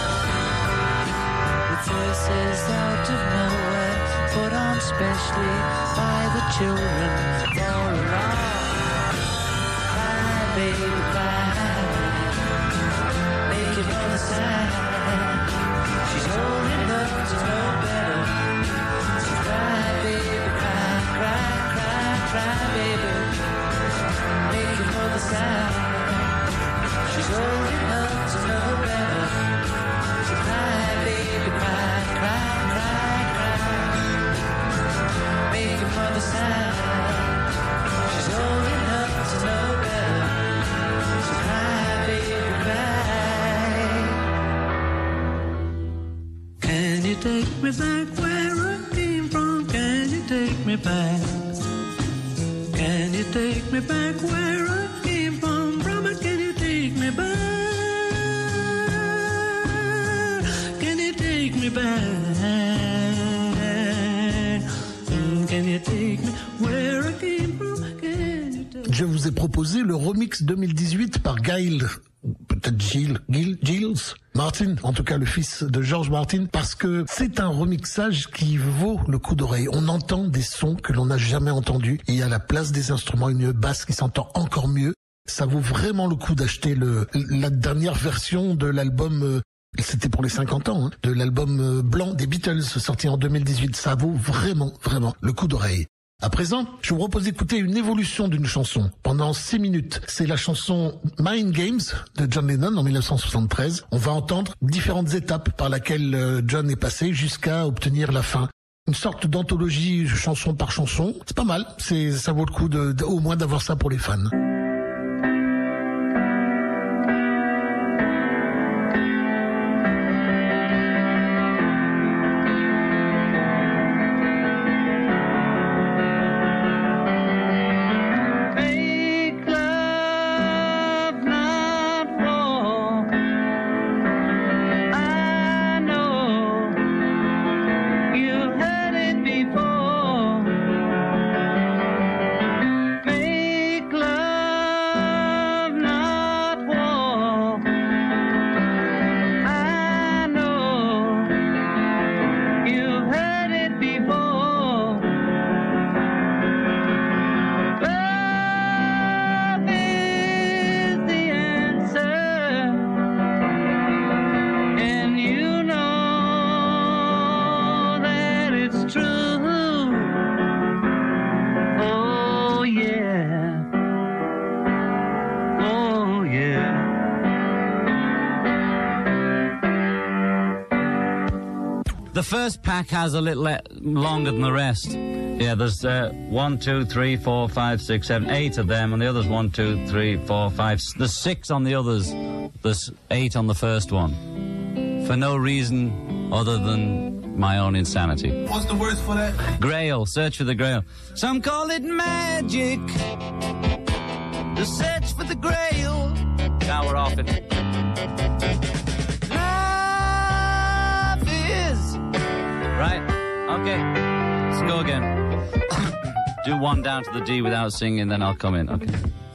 With voices out of nowhere put on specially by the children for a lark. Cry, baby, cry. Make your mother sigh. She's old enough to know better. So cry, baby, cry, cry, cry, cry, baby. Make your mother sigh. She's old enough to know better. So cry, baby, cry, cry, cry, cry. Make your mother sigh. She's old enough to know better. So cry, baby, cry. Can you take me back where I came from? Can you take me back? Can you take me back where I came from? Brahma, can you take me back? Can you take me back? Can you take me where I came from? Can you take... Je vous ai proposé le remix deux mille dix-huit par Gail, peut-être Gill, Gill, Gilles Martin, en tout cas le fils de George Martin, parce que c'est un remixage qui vaut le coup d'oreille. On entend des sons que l'on n'a jamais entendus. Il y a à la place des instruments une basse qui s'entend encore mieux. Ça vaut vraiment le coup d'acheter le la dernière version de l'album, euh, c'était pour les cinquante ans, hein, de l'album euh, blanc des Beatles sorti en deux mille dix-huit. Ça vaut vraiment, vraiment le coup d'oreille. À présent, je vous propose d'écouter une évolution d'une chanson pendant six minutes. C'est la chanson Mind Games de John Lennon en mille neuf cent soixante-treize. On va entendre différentes étapes par laquelle John est passé jusqu'à obtenir la fin. Une sorte d'anthologie chanson par chanson. C'est pas mal. C'est, ça vaut le coup de, de, au moins d'avoir ça pour les fans. Make love The first pack has a little le- longer than the rest. Yeah, there's uh, one, two, three, four, five, six, seven, eight of them, and the others one, two, three, four, five. s- There's six on the others. There's eight on the first one. For no reason other than my own insanity. What's the words for that? Grail, search for the Grail. Some call it magic. The search for the Grail. Now we're off it. Love is. Right, okay. Let's go again. Do one down to the D without singing, then I'll come in. Okay.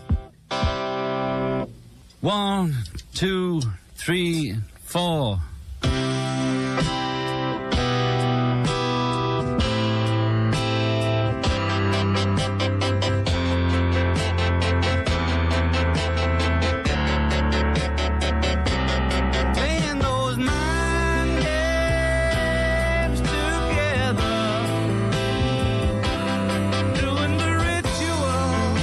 One, two, three, four. Playing those mind games together, doing the ritual,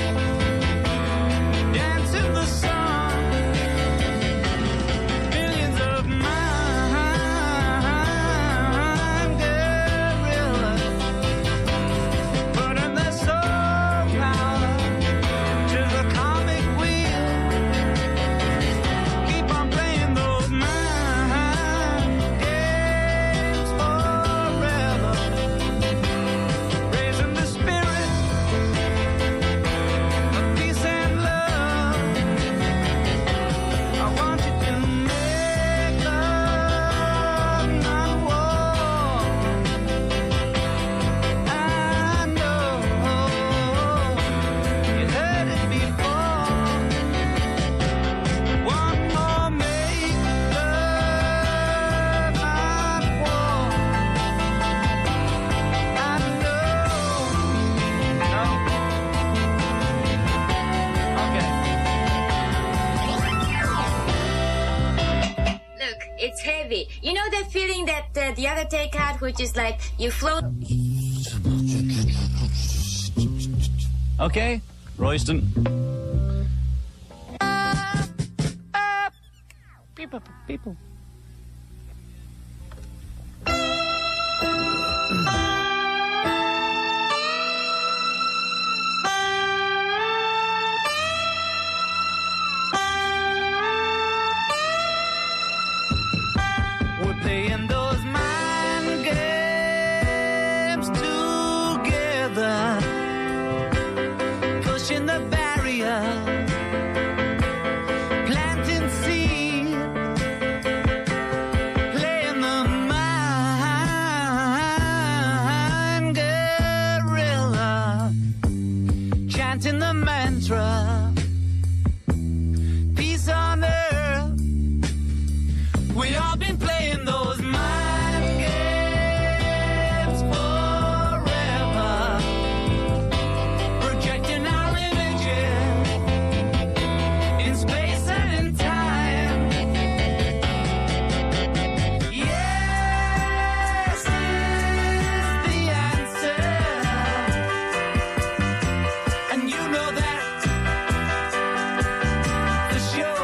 dancing the song, millions of mind gorillas, putting their soul power to the comic wheel. Keep on playing those mind games forever, raising the spirit of peace and love. I want you to make love, not war. I know you heard it before. One more make love, not war. I know. No. Okay. Look, it's heavy. You know that feeling that uh, the other take had, which is like you float. Okay, Royston. People, people. We're playing those mind games together, pushing the barrier, planting seeds, playing the mind gorilla, chanting the mantra, peace on earth. We all been playing those mind games forever, projecting our images in space and in time. Yes is the answer, and you know that for sure.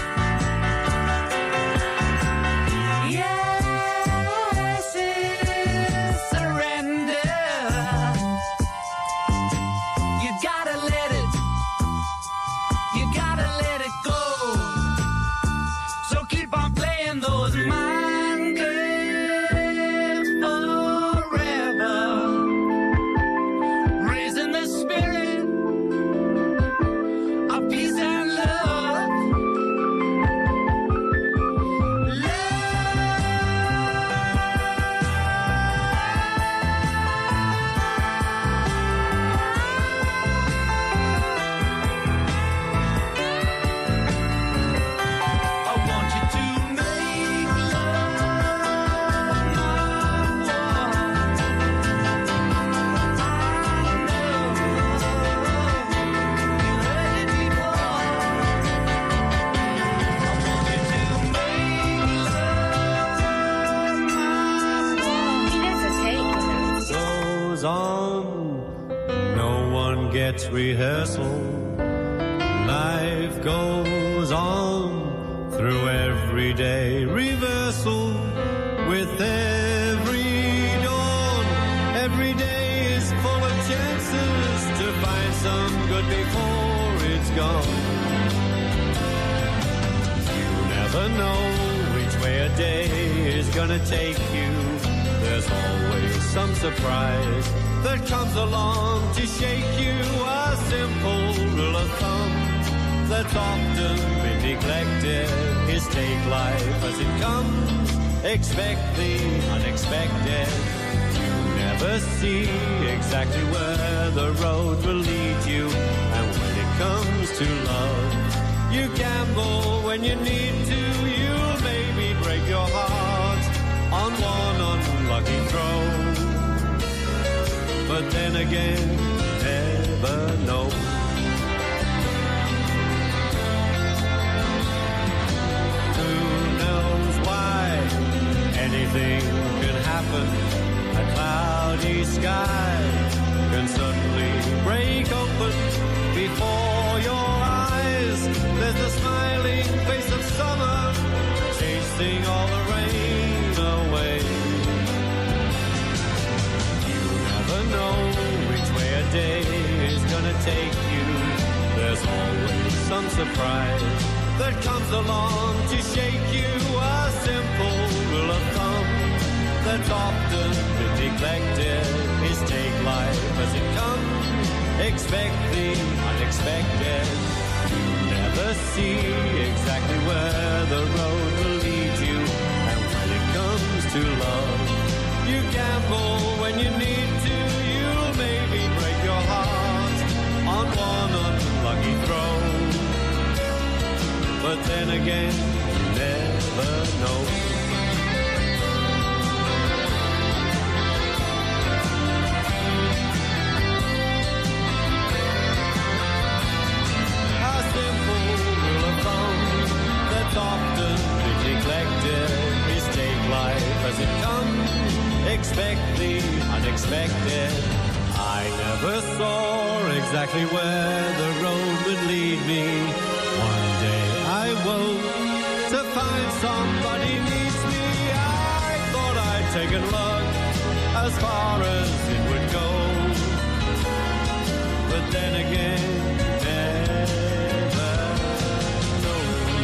Yes is surrender. You gotta let it, you gotta let it go. So keep on playing those mind games forever, raising the spirit of peace and love. I want you to make love, not war. I know you heard it before. I want you to make love, not war. That's okay. Goes on, no one gets rehearsal. Life goes on through everyday reversal with every never know which way a day is gonna take you. There's always some surprise that comes along to shake you. A simple rule of thumb that's often been neglected is take life as it comes. Expect the unexpected. You never see exactly where the road will lead you. And when it comes to love, you gamble when you need to. You'll maybe break your heart on one unlucky throw. But then again, never know. Anything can happen. A cloudy sky can suddenly break open before your eyes. There's the smiling face of summer chasing all the rain away. You never know which way a day is gonna take you. There's always some surprise that comes along to shake you. A simple rule of thumb that's often been neglected is take life as it comes. Expect the unexpected. You never see exactly where the road will lead you. And when it comes to love, you gamble when you need to. You'll maybe break your heart on one unlucky throw. But then again, you never know. A simple rule of thumb that's often been neglected is take life as it comes. Expect the unexpected. I never saw exactly where the road would lead me. One day I woke to find somebody needs me. I thought I'd taken luck as far as it would go. But then again, never know.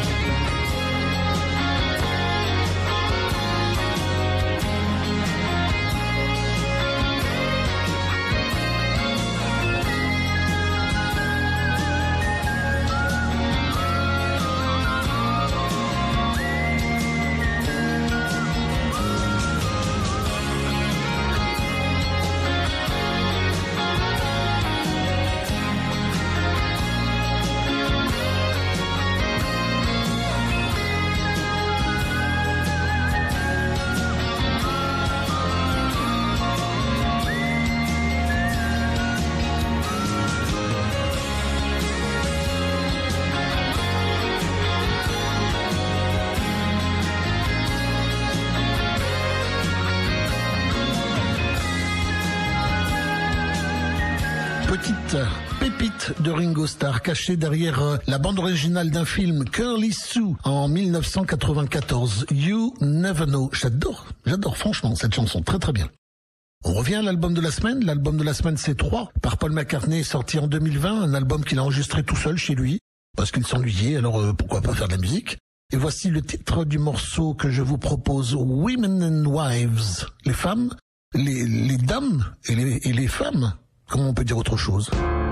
Petite pépite de Ringo Starr cachée derrière euh, la bande originale d'un film Curly Sue en mille neuf cent quatre-vingt-quatorze. You Never Know. J'adore, j'adore franchement cette chanson, très très bien. On revient à l'album de la semaine. L'album de la semaine, c'est trois par Paul McCartney, sorti en deux mille vingt, un album qu'il a enregistré tout seul chez lui parce qu'il s'ennuyait, alors euh, pourquoi pas faire de la musique. Et voici le titre du morceau que je vous propose, Women and Wives. Les femmes, les, les dames et les, et les femmes. Comment on peut dire autre chose?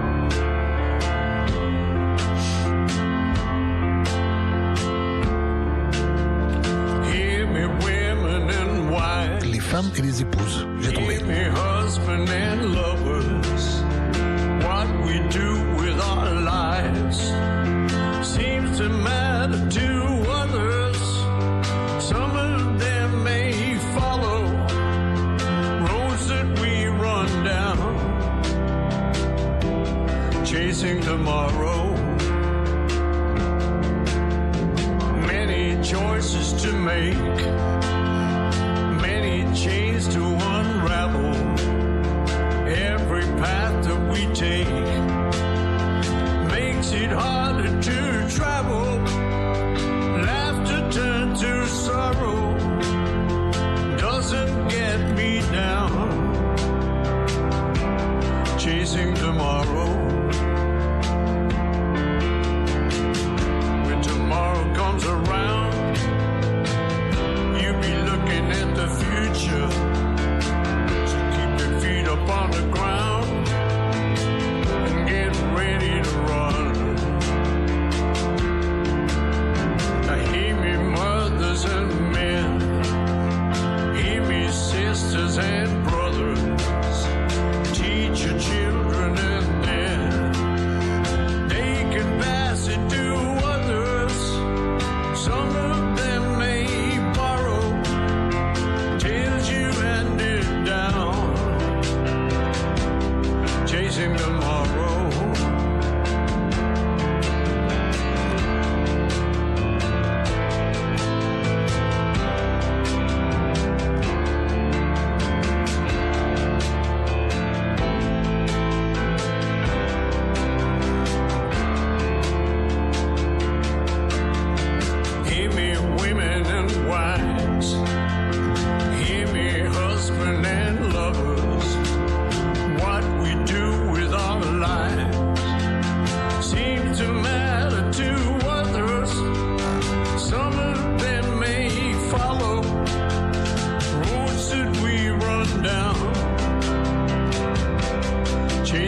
Les femmes et les épouses, j'ai trouvé. Chasing tomorrow, many choices to make, many chains to unravel. Every path that we take makes it harder to travel. Laughter turns to sorrow, doesn't get me down. Chasing tomorrow. Around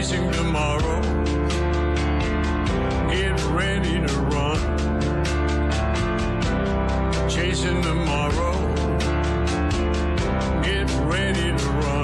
chasing tomorrow. Get ready to run. Chasing tomorrow. Get ready to run.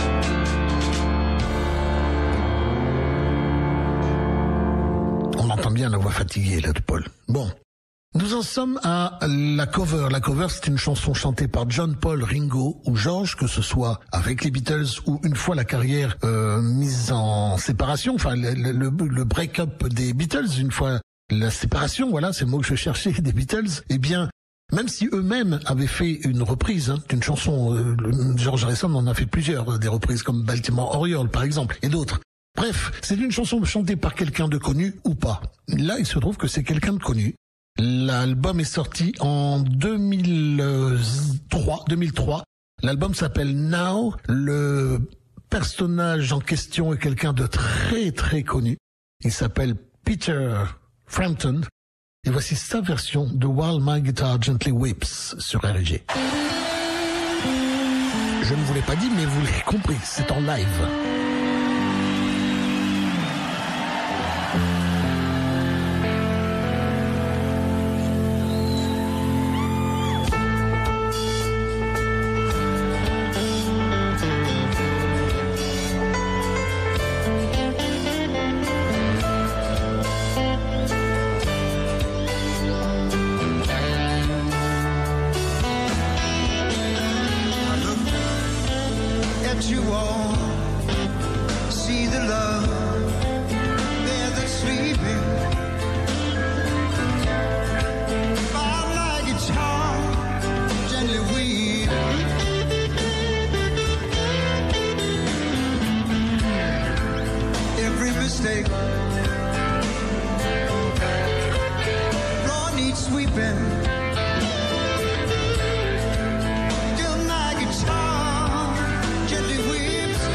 On entend bien la voix fatiguée là de Paul. Bon. Nous en sommes à la cover. La cover, c'est une chanson chantée par John, Paul, Ringo ou George, que ce soit avec les Beatles ou une fois la carrière euh, mise en séparation, enfin le, le, le break-up des Beatles, une fois la séparation, voilà, c'est le mot que je cherchais, des Beatles, eh bien, même si eux-mêmes avaient fait une reprise hein, d'une chanson, euh, George Harrison en a fait plusieurs, euh, des reprises comme Baltimore Oriole par exemple, et d'autres. Bref, c'est une chanson chantée par quelqu'un de connu ou pas. Là, il se trouve que c'est quelqu'un de connu. L'album est sorti en deux mille trois. L'album s'appelle Now. Le personnage en question est quelqu'un de très très connu. Il s'appelle Peter Frampton. Et voici sa version de While My Guitar Gently Weeps sur R G. Je ne vous l'ai pas dit, mais vous l'avez compris, c'est en live. You all see the love there that's sleeping. Find my guitar, gently weep. Every mistake, floor needs sweeping. Still my guitar gently weeps.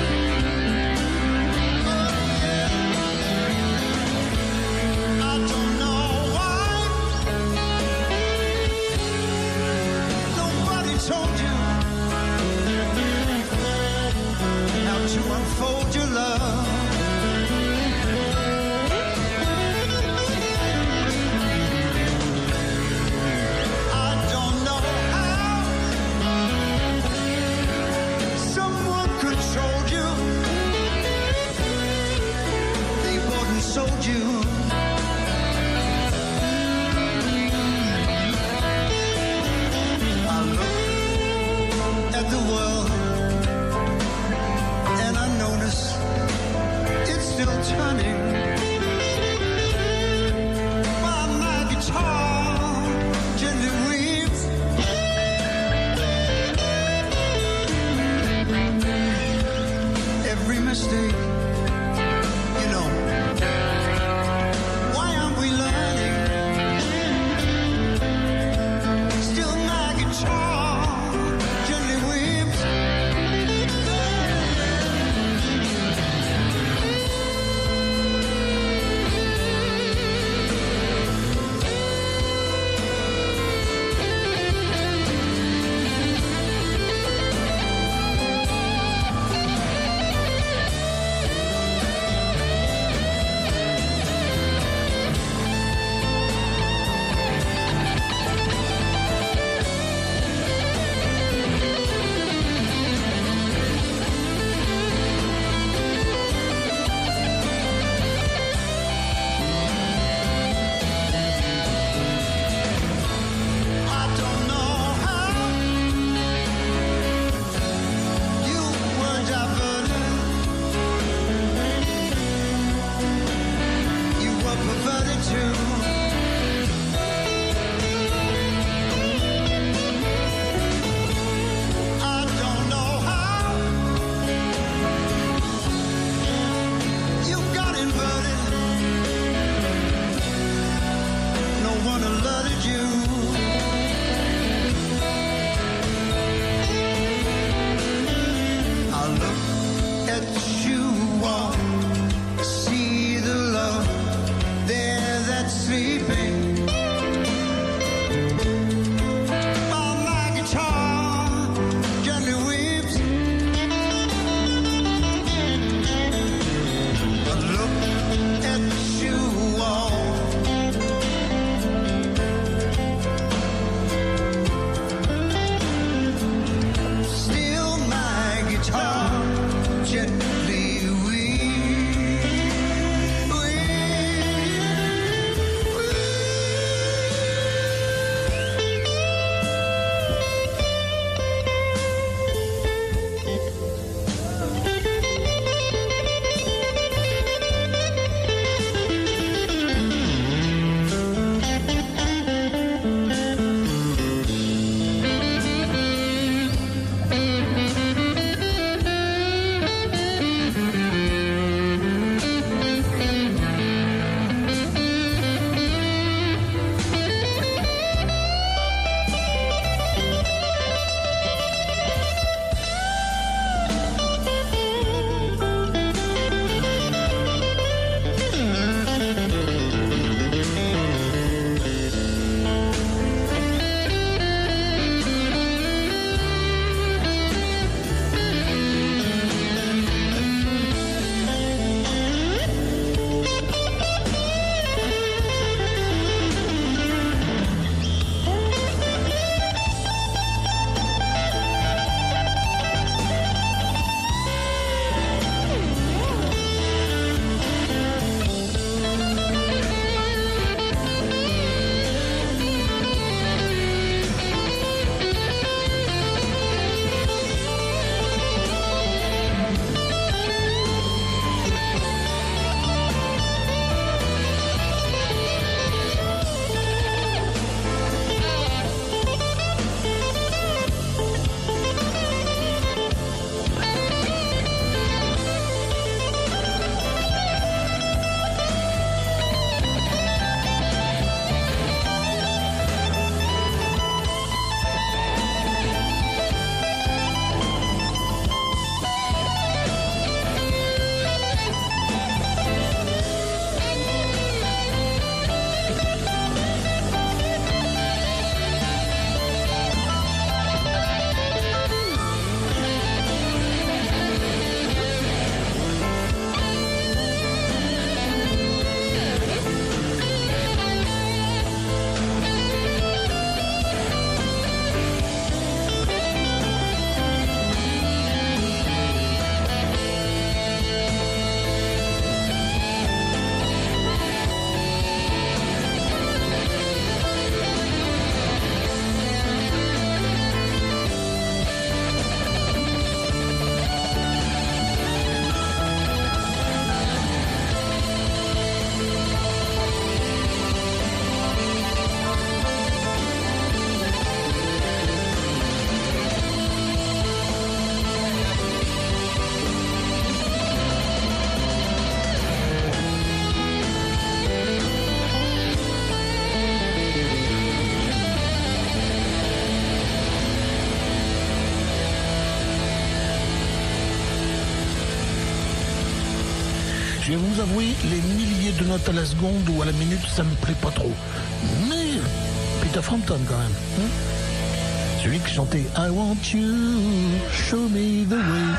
vais vous avouer, les milliers de notes à la seconde ou à la minute, ça me plaît pas trop. Mais Peter Frampton quand même. Hein, celui qui chantait I want you, show me the way.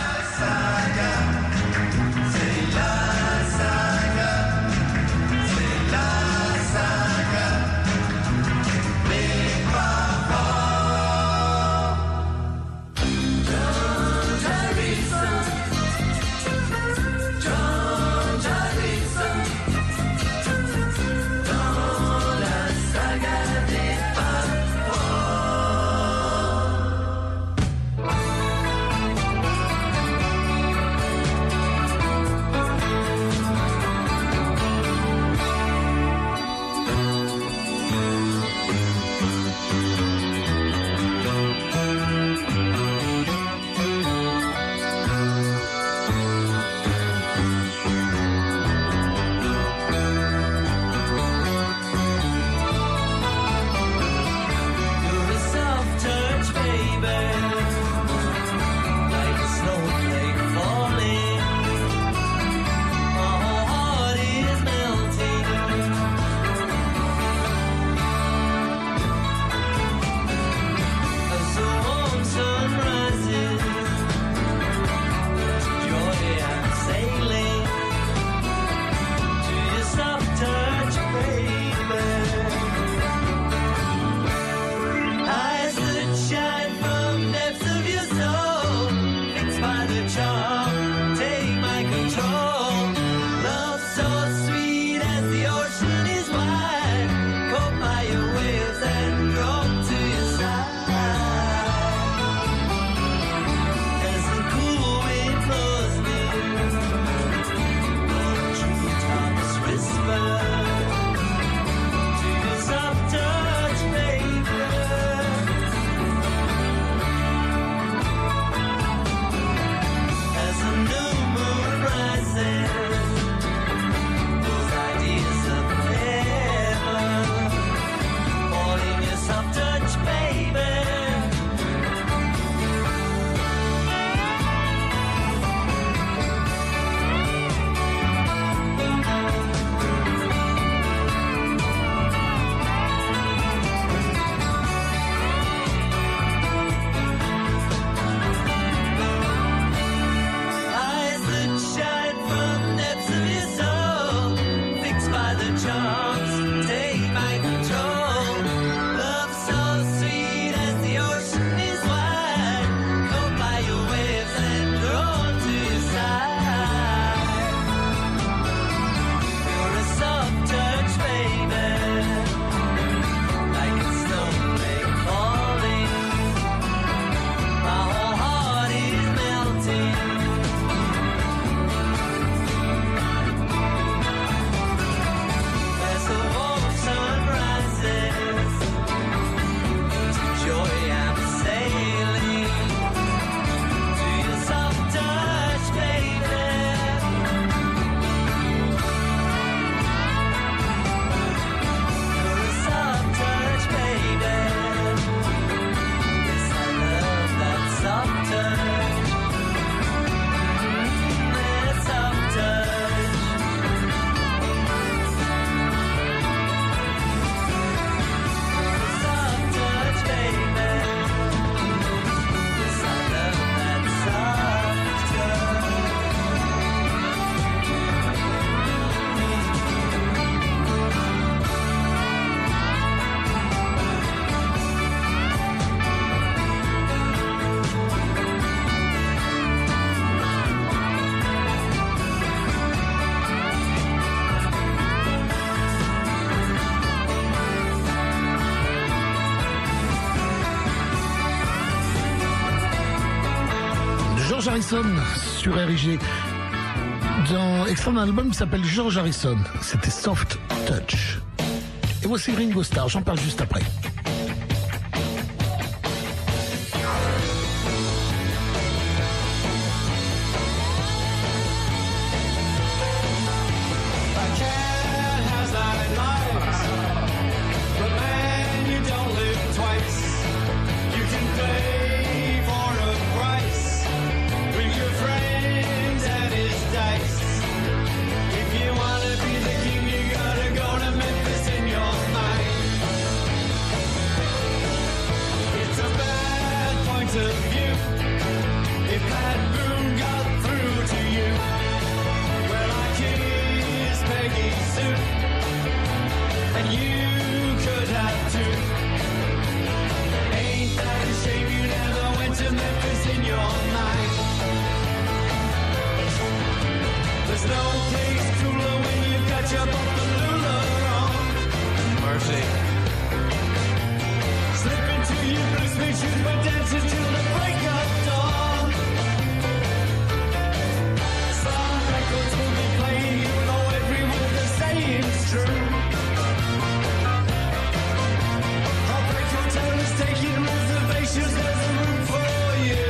George Harrison sur R I G. Dans extrait d'un album qui s'appelle George Harrison. C'était Soft Touch. Et voici Ringo Starr, j'en parle juste après. If If Pat Boone got through to you, well, I kissed Peggy Sue, and you could have too. Ain't that a shame you never went to Memphis in your mind? There's no place cooler when you've got your Bopalula on. Mercy. Slip into your blue suede shoes, but dancing till the break of dawn. Some records will be playing, you know every word they're saying's true. Heartbreak Hotel is taking reservations, there's a room for you.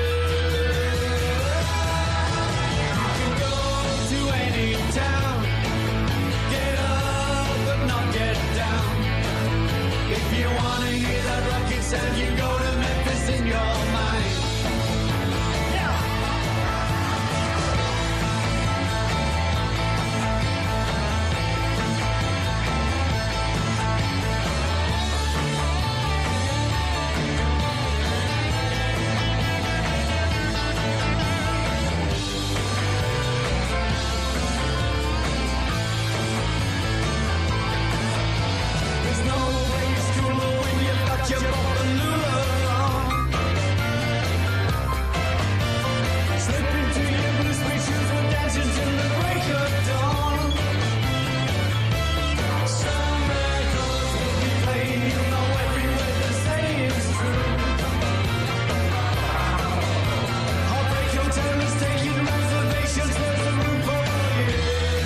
You can go to any town, get up but not get down. If you wanna hear that rocket sound, you go to Memphis in your mind. There's no place cooler when you've got your Bopalula on. Slip into your blue suede shoes and dancing till the break of dawn. Some records will be playing, you know every word they're saying's true. Heartbreak Hotel is taking reservations, there's a room for you.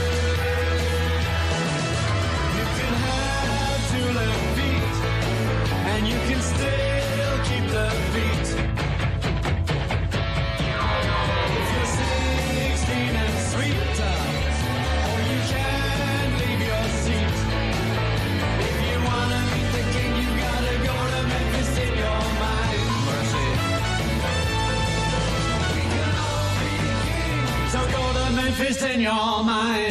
You can have two left feet, and you can still keep the beat. If you're sixteen and sweet, or you can't leave your seat. If you wanna meet the king, you gotta go to Memphis in your mind. Mercy. We can all be kings, so go to Memphis in your mind.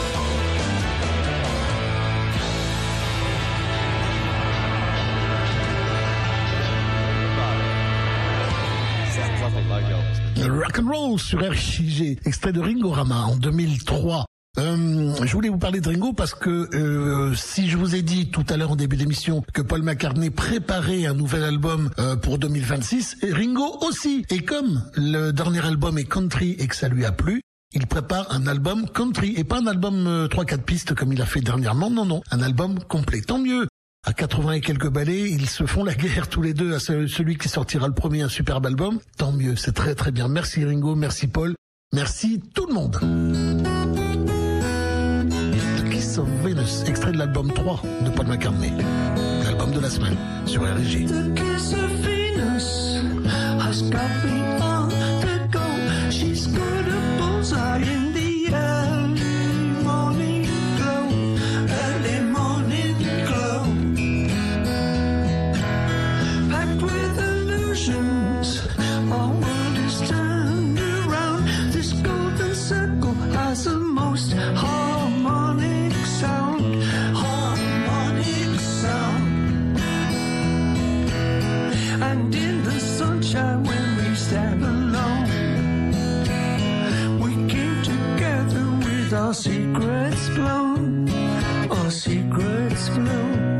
Rock and Roll sur R J G, extrait de Ringo Rama en deux mille trois. Euh, je voulais vous parler de Ringo parce que euh, si je vous ai dit tout à l'heure en début d'émission que Paul McCartney préparait un nouvel album euh, pour deux mille vingt-six, et Ringo aussi. Et comme le dernier album est country et que ça lui a plu, il prépare un album country et pas un album euh, trois quatre pistes comme il a fait dernièrement. Non, non, un album complet. Tant mieux. À quatre-vingts et quelques ballets, ils se font la guerre tous les deux à celui qui sortira le premier un superbe album. Tant mieux, c'est très très bien. Merci Ringo, merci Paul, merci tout le monde. The Kiss of Venus, extrait de l'album trois de Paul McCartney. L'album de la semaine sur R J G. The kiss of Venus has got me on the go. She's got a bullseye in the early morning glow. Early morning glow. Packed with illusions, our world is turned around. This golden circle has a most harmonic sound. Harmonic sound. And in the sunshine when we stand alone, we came together with our secrets blown, our secrets blown.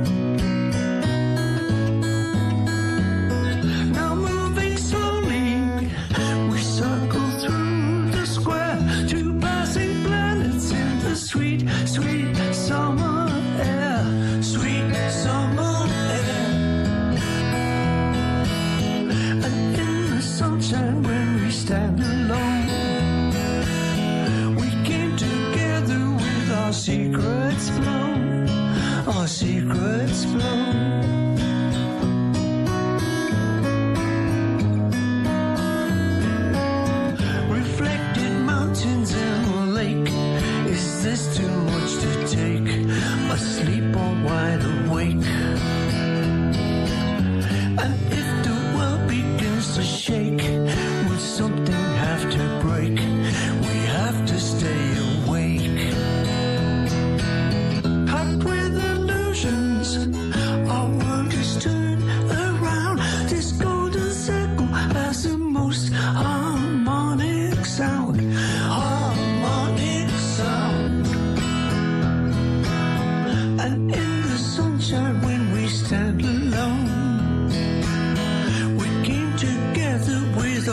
Now moving slowly, we circle through the square, two passing planets in the sweet, sweet summer air, sweet summer air. And in the sunshine when we stand alone, we came together with our secrets blown, our secrets blown. Reflected mountains in a lake, is this too much to take? Asleep or wide awake? And if the world begins to shake, will something happen?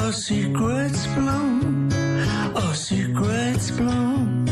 our secrets blown, our secrets blown.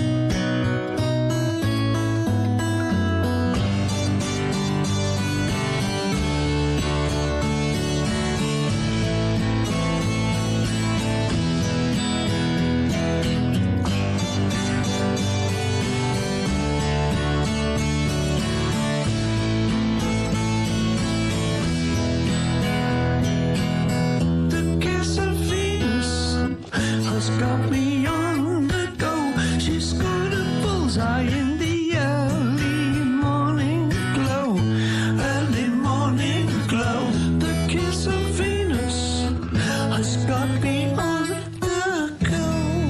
Got me on the go. She's got a bullseye in the early morning glow. Early morning glow. The kiss of Venus has got me on the go.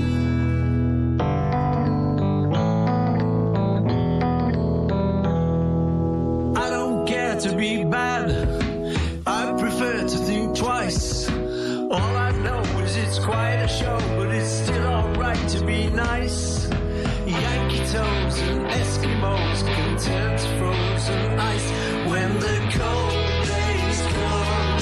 I don't care to be bad. I prefer to think twice. All I know is it's quite a show, but it's still alright to be nice. Yankee toes and Eskimos can turn to frozen ice when the cold days come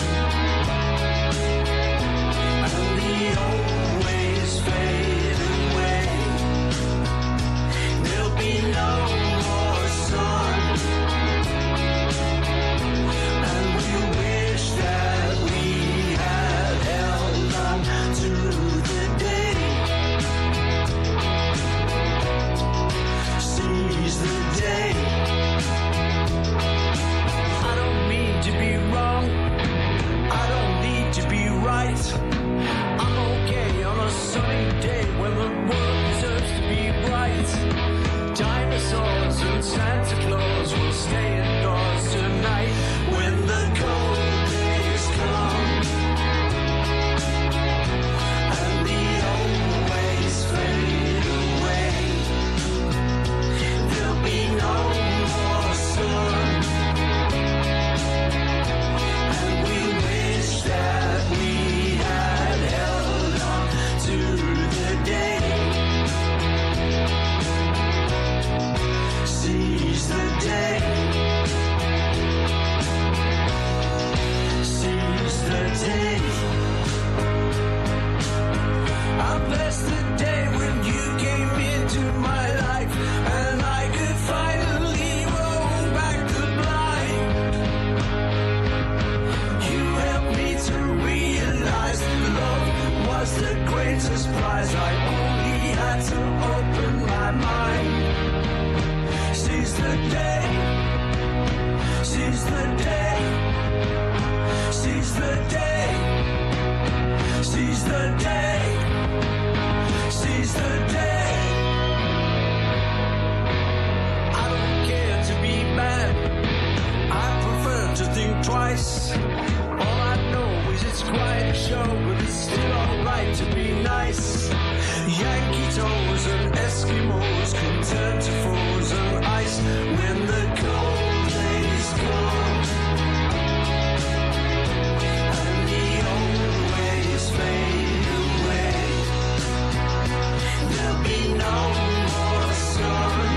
and the old ways fade away. There'll be no more sun, and we wish that we had held on to the day. Seize the day. I don't mean to be wrong, I don't need to be right. I'm okay on a sunny day when the world deserves to be bright. Dinosaurs and Santa Claus will stay indoors tonight when the cold days come and the old ways fade away. There'll be no more sun, and we wish that we had held on to the day. Seize the day. Seize the day. I blessed the day when you came into my life, and I could finally roll back the blind. You helped me to realize that love was the greatest prize. I only had to open my mind. Seize the day. Seize the day. Seize the day. Seize the day. Seize the day. I don't care to be bad. I prefer to think twice. All I know is it's quite a show, but it's still alright to be nice. Yankee toes and Eskimos can turn to frozen ice when the cold days come and the old ways fade away. There'll be no more sun,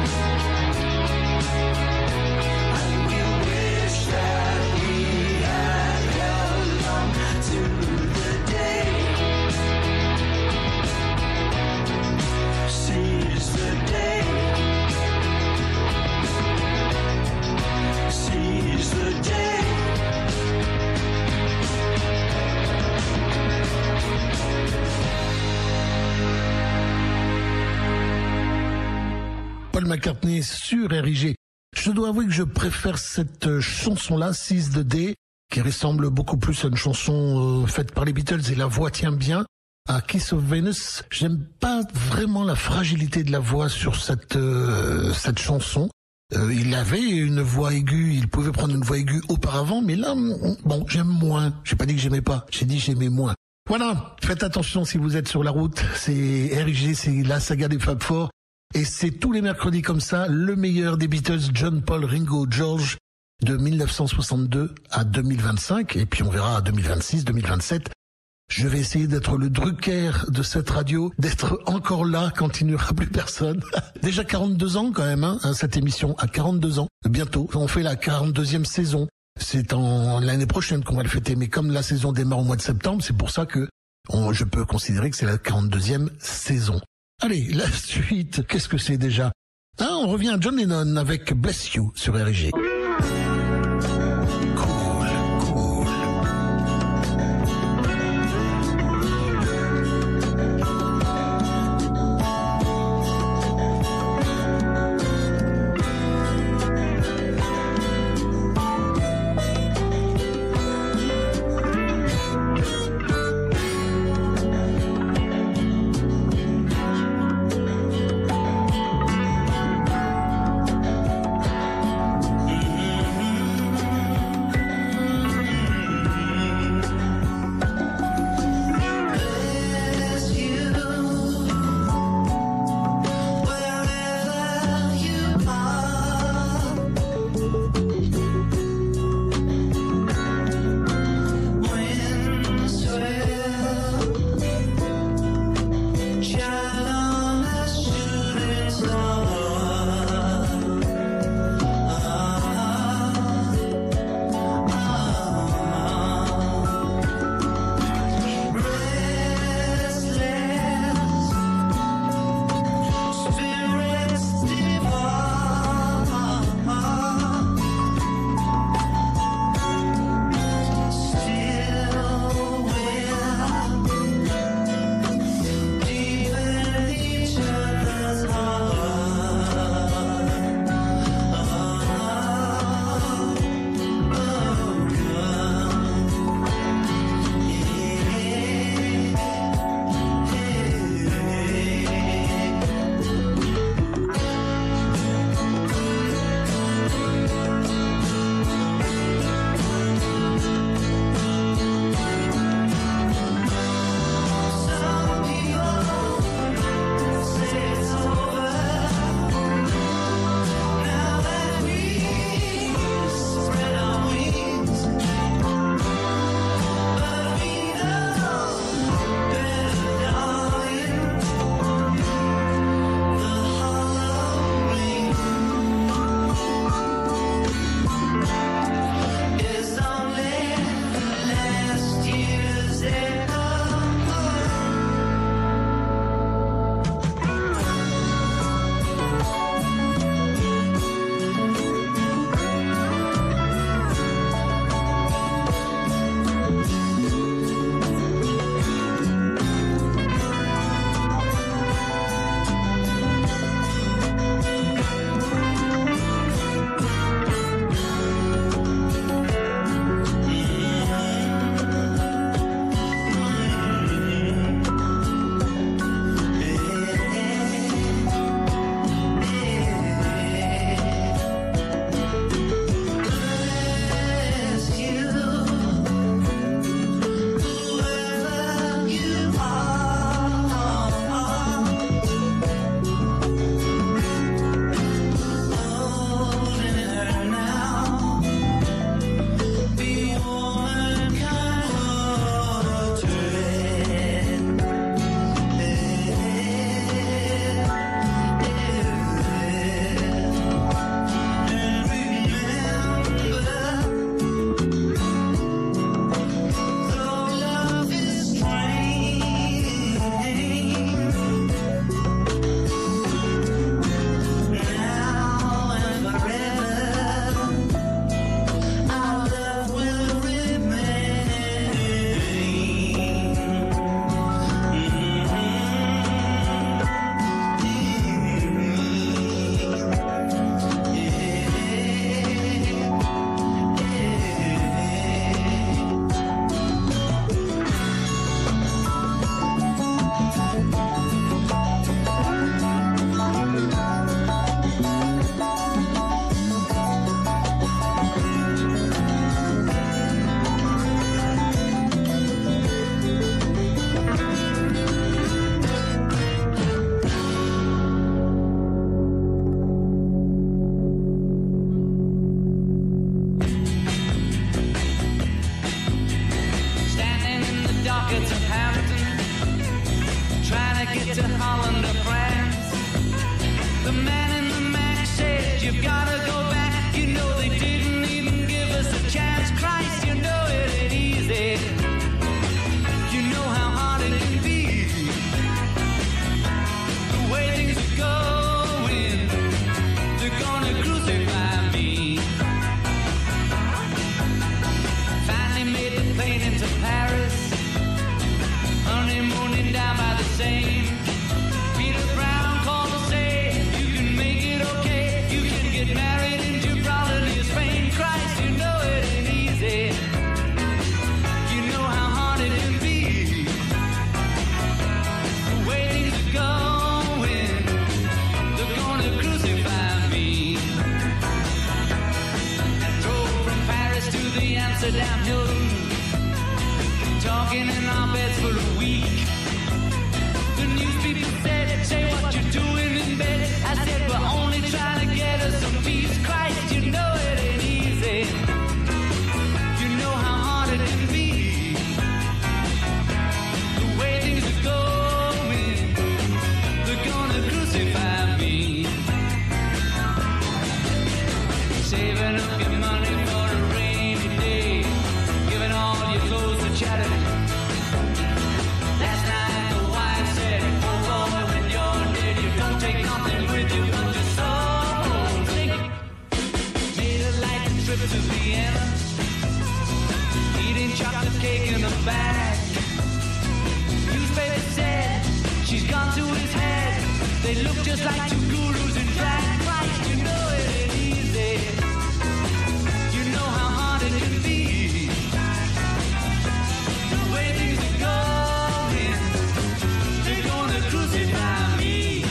and we wish that we had held on to the day. Seize the day. Seize the day. Paul McCartney sur R I G. Je dois avouer que je préfère cette chanson-là, Seize the Day, qui ressemble beaucoup plus à une chanson euh, faite par les Beatles, et la voix tient bien, à Kiss of Venus. J'aime pas vraiment la fragilité de la voix sur cette euh, cette chanson. Euh, il avait une voix aiguë, il pouvait prendre une voix aiguë auparavant, mais là, bon, j'aime moins. J'ai pas dit que j'aimais pas, j'ai dit j'aimais moins. Voilà, faites attention si vous êtes sur la route, c'est R I G, c'est la saga des Fab Four. Et c'est tous les mercredis comme ça, le meilleur des Beatles, John, Paul, Ringo, George, de mille neuf cent soixante-deux à deux mille vingt-cinq, et puis on verra à deux mille vingt-six, deux mille vingt-sept. Je vais essayer d'être le Drucker de cette radio, d'être encore là quand il n'y aura plus personne. Déjà quarante-deux ans quand même, hein, cette émission a quarante-deux ans. Bientôt, on fait la quarante-deuxième saison. C'est en l'année prochaine qu'on va le fêter, mais comme la saison démarre au mois de septembre, c'est pour ça que On, je peux considérer que c'est la quarante-deuxième saison. Allez, la suite, qu'est-ce que c'est déjà? Ah, on revient à John Lennon avec Bless You sur R G. You know how hard same. Peter Brown called to say, you can make it okay. You can get married in Gibraltar near Spain. Christ, you know it ain't easy. You know how hard it can be. The way things are going, they're gonna crucify me. Drove from Paris to the Amsterdam Hilton, talking in our beds for a week. The news people said, say what you're doing in bed. I said, we're only trying to get us some peace. Christ, you know it ain't easy. You know how hard it can be. The way things are going, they're gonna crucify me. Saving up your money for a rainy day, giving all your clothes to charity. Last night the wife said, oh boy, when you're dead, you don't take nothing with you but your soul. Think. Made a light trip to Vienna, eating chocolate cake in a bag. Newspaper said, she's gone to his head. They look just like two gurus in drag. Christ, you know it ain't easy. You know how hard it can be. The way things are going, they're gonna crucify me.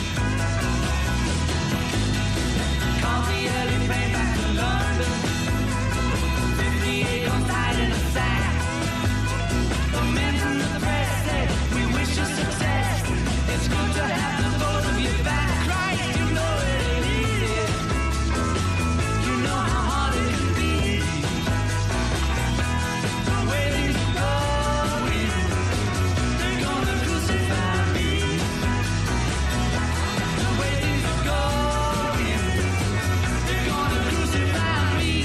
Caught the early train back to London. fifty-eight guns tied in a sack. The men from the press said, we wish you success. It's good to have the both of you back. Christ, you know it ain't easy. You know how hard it can be. The way things are going, they're gonna crucify me. The way things are going, they're gonna crucify me.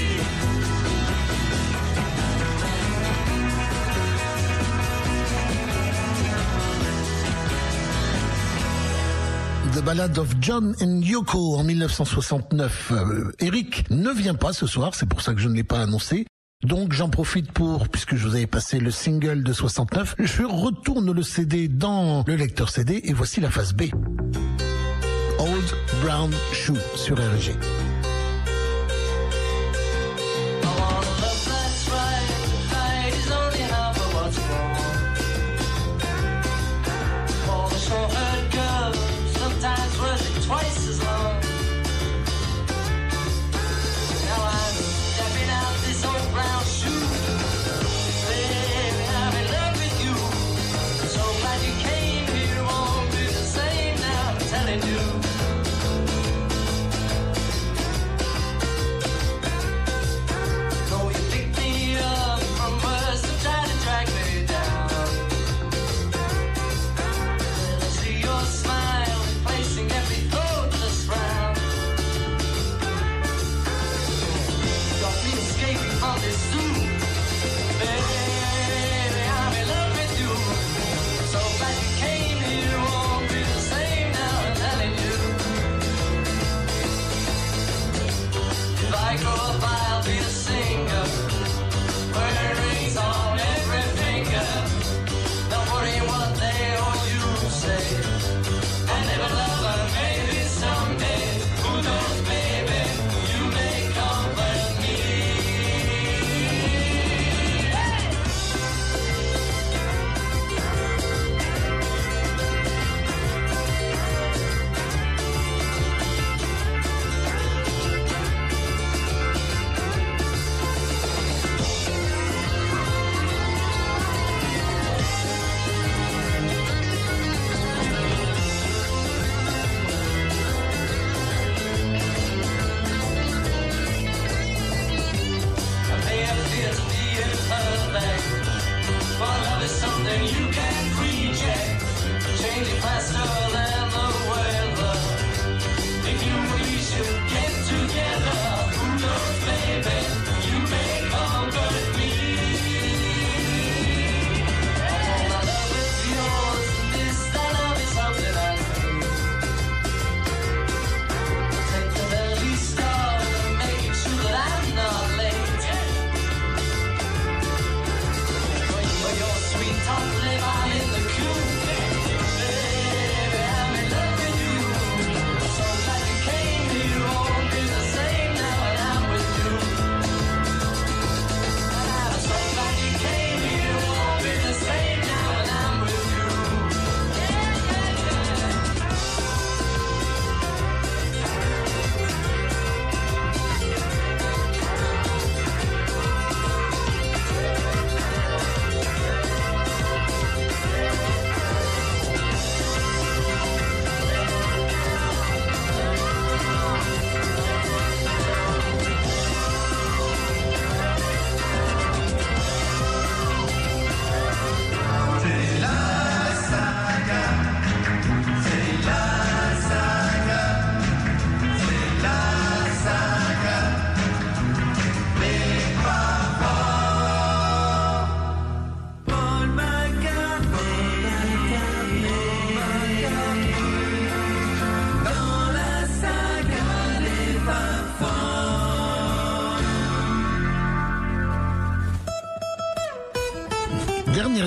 The Ballad of John and Yoko en mille neuf cent soixante-neuf. Euh, Eric ne vient pas ce soir, c'est pour ça que je ne l'ai pas annoncé. Donc j'en profite pour, puisque je vous avais passé le single de soixante-neuf, je retourne le C D dans le lecteur C D et voici la phase B. Old Brown Shoe sur R G. I want a love that's right. Right is only half of what's wrong. For the short-haired girl, sometimes worth it twice as long. Now I'm stepping out this old brown shoe. Baby, I'm in love with you. So glad you came here. Won't be the same now, I'm telling you.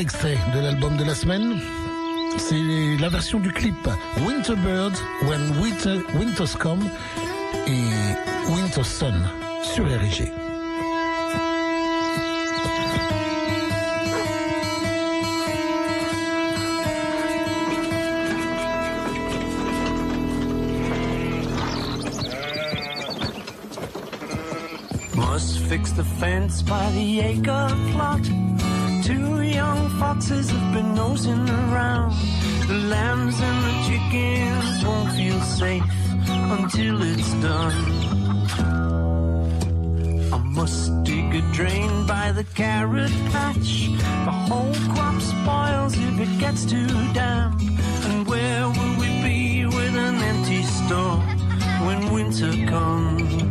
extrait de l'album de la semaine. C'est la version du clip Winter Bird, When Winter, Winters Come et Winter Sun sur R G. Must fix the fence by the acre plot. Two young foxes have been nosing around. The lambs and the chickens won't feel safe until it's done. I must dig a drain by the carrot patch. The whole crop spoils if it gets too damp. And where will we be with an empty store when winter comes?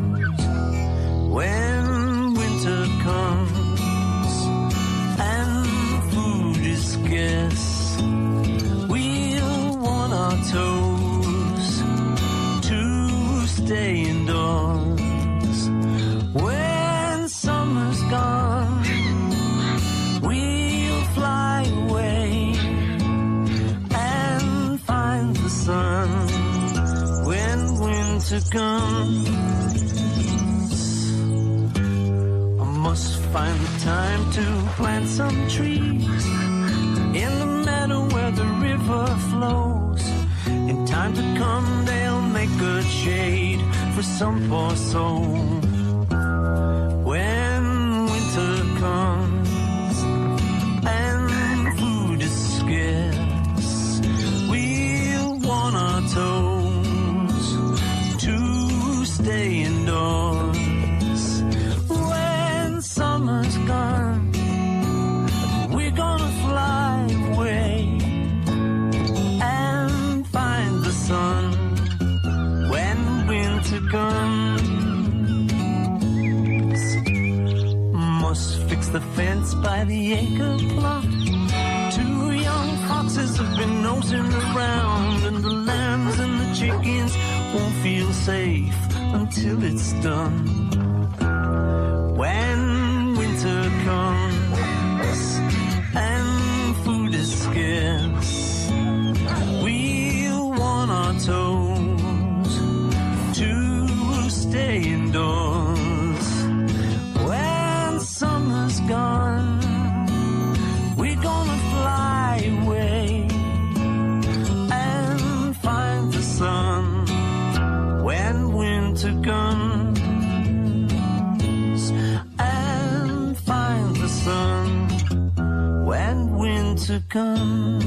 When winter comes and food is scarce, we'll want our toes to stay indoors. When summer's gone, we'll fly away and find the sun when winter comes. Must find the time to plant some trees in the meadow where the river flows. In time to come they'll make good shade for some poor soul. When winter comes and food is scarce, we'll want our toes to stay indoors. Summer's gone, we're gonna fly away and find the sun when winter comes. Must fix the fence by the acre plot. Two young foxes have been nosing around, and the lambs and the chickens won't feel safe until it's done. When winter comes and food is scarce, we'll want our toes to stay indoors. When summer's gone, we're gonna fly away and find the sun when winter comes. Sun when winter comes.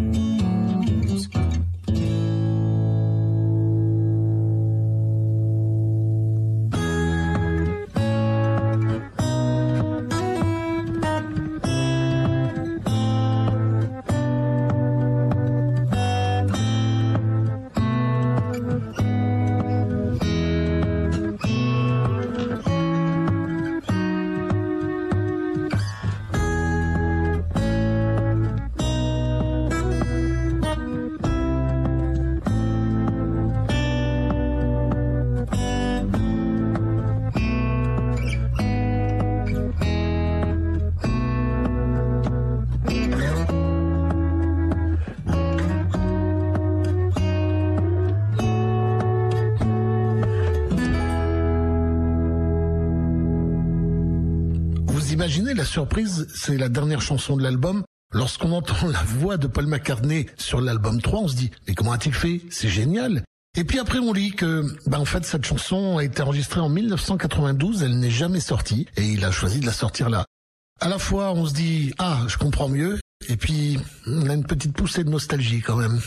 Imaginez la surprise, c'est la dernière chanson de l'album. Lorsqu'on entend la voix de Paul McCartney sur l'album trois, on se dit mais comment a-t-il fait? C'est génial. Et puis après on lit que bah en fait cette chanson a été enregistrée en mille neuf cent quatre-vingt-douze, elle n'est jamais sortie et il a choisi de la sortir là. À la fois on se dit ah je comprends mieux et puis on a une petite poussée de nostalgie quand même.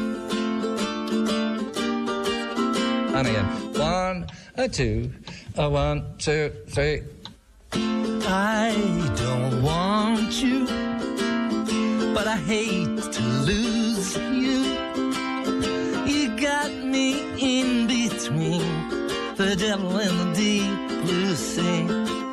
And again, one, a two, a one, two, three. I don't want you, but I hate to lose you. You got me in between the devil and the deep blue sea.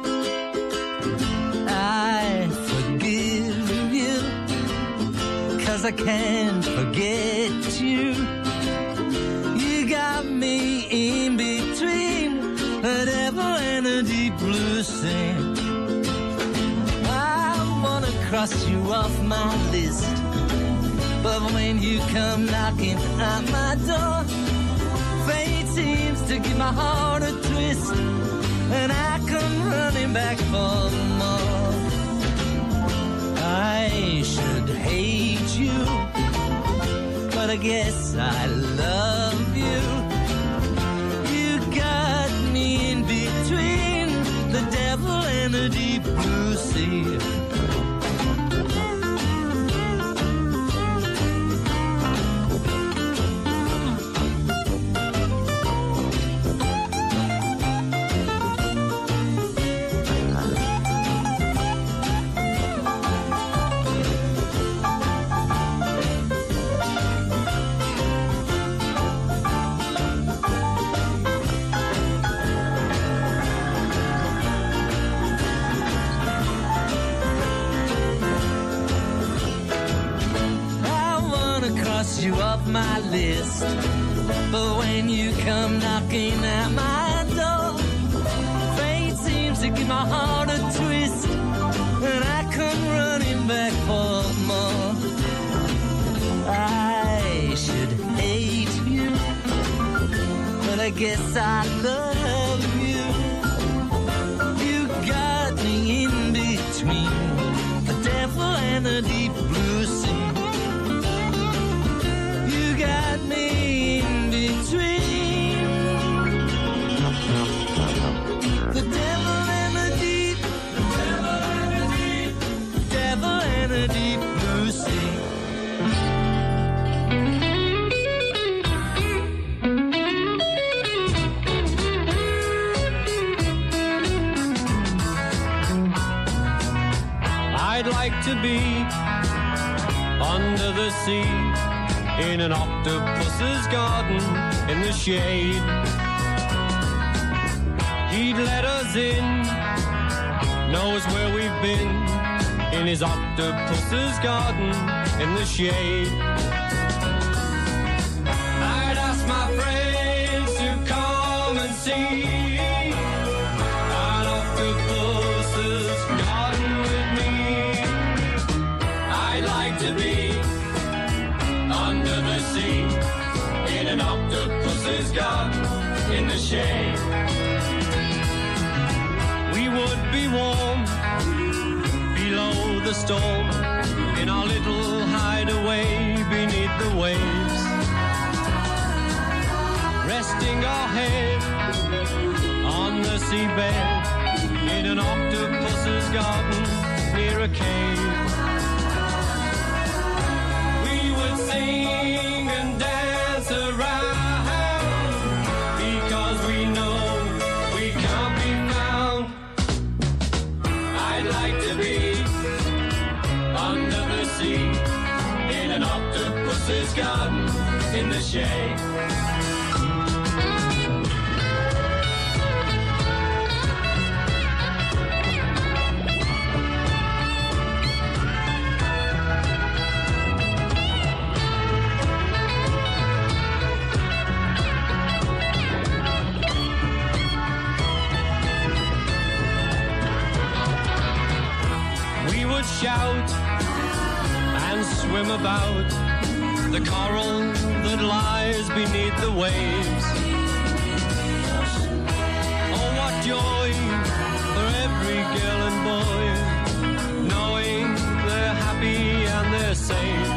I forgive you, 'cause I can't forget you. You got me in between the devil and the deep blue sea. I wanna cross you off my list. But when you come knocking at my door, fate seems to give my heart a twist, and I come running back for more. I should hate you, but I guess I love you. You got me in between the devil and the deep blue sea. You off my list, but when you come knocking at my door, fate seems to give my heart a twist, and I come running back for more. I should hate you, but I guess I love you. You got me in between the devil and the deep blue sea. Got me in between the devil and the deep, the devil and the deep, the devil and the deep blue sea. I'd like to be under the sea, in an octopus's garden in the shade. He'd let us in, knows where we've been, in his octopus's garden in the shade. I'd ask my friends to come and see an octopus's garden with me. I'd like to be under the sea, in an octopus's garden in the shade. We would be warm below the storm, in our little hideaway beneath the waves, resting our head on the seabed, in an octopus's garden near a cave. Sing and dance around, because we know we can't be found. I'd like to be under the sea, in an octopus's garden in the shade. Shout and swim about the coral that lies beneath the waves. Oh, what joy for every girl and boy, knowing they're happy and they're safe.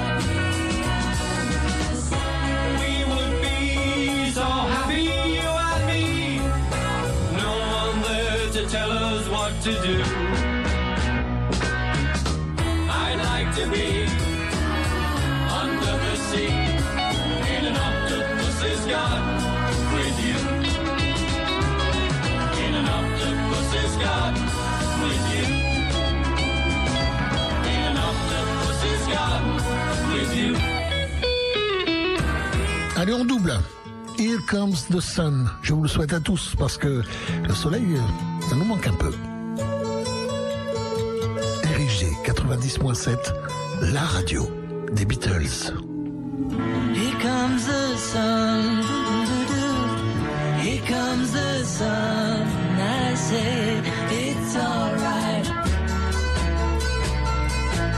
We would be so happy, you and me, no one there to tell us what to do. To be under the sea, in an octopus's garden with you, in an octopus's garden with you, in an octopus's garden with you. Allez, on double. Here comes the sun. Je vous le souhaite à tous parce que le soleil, ça nous manque un peu. R I G quatre-vingt-dix point sept, la radio des Beatles. Here comes the sun, here comes the sun, and I say it's alright.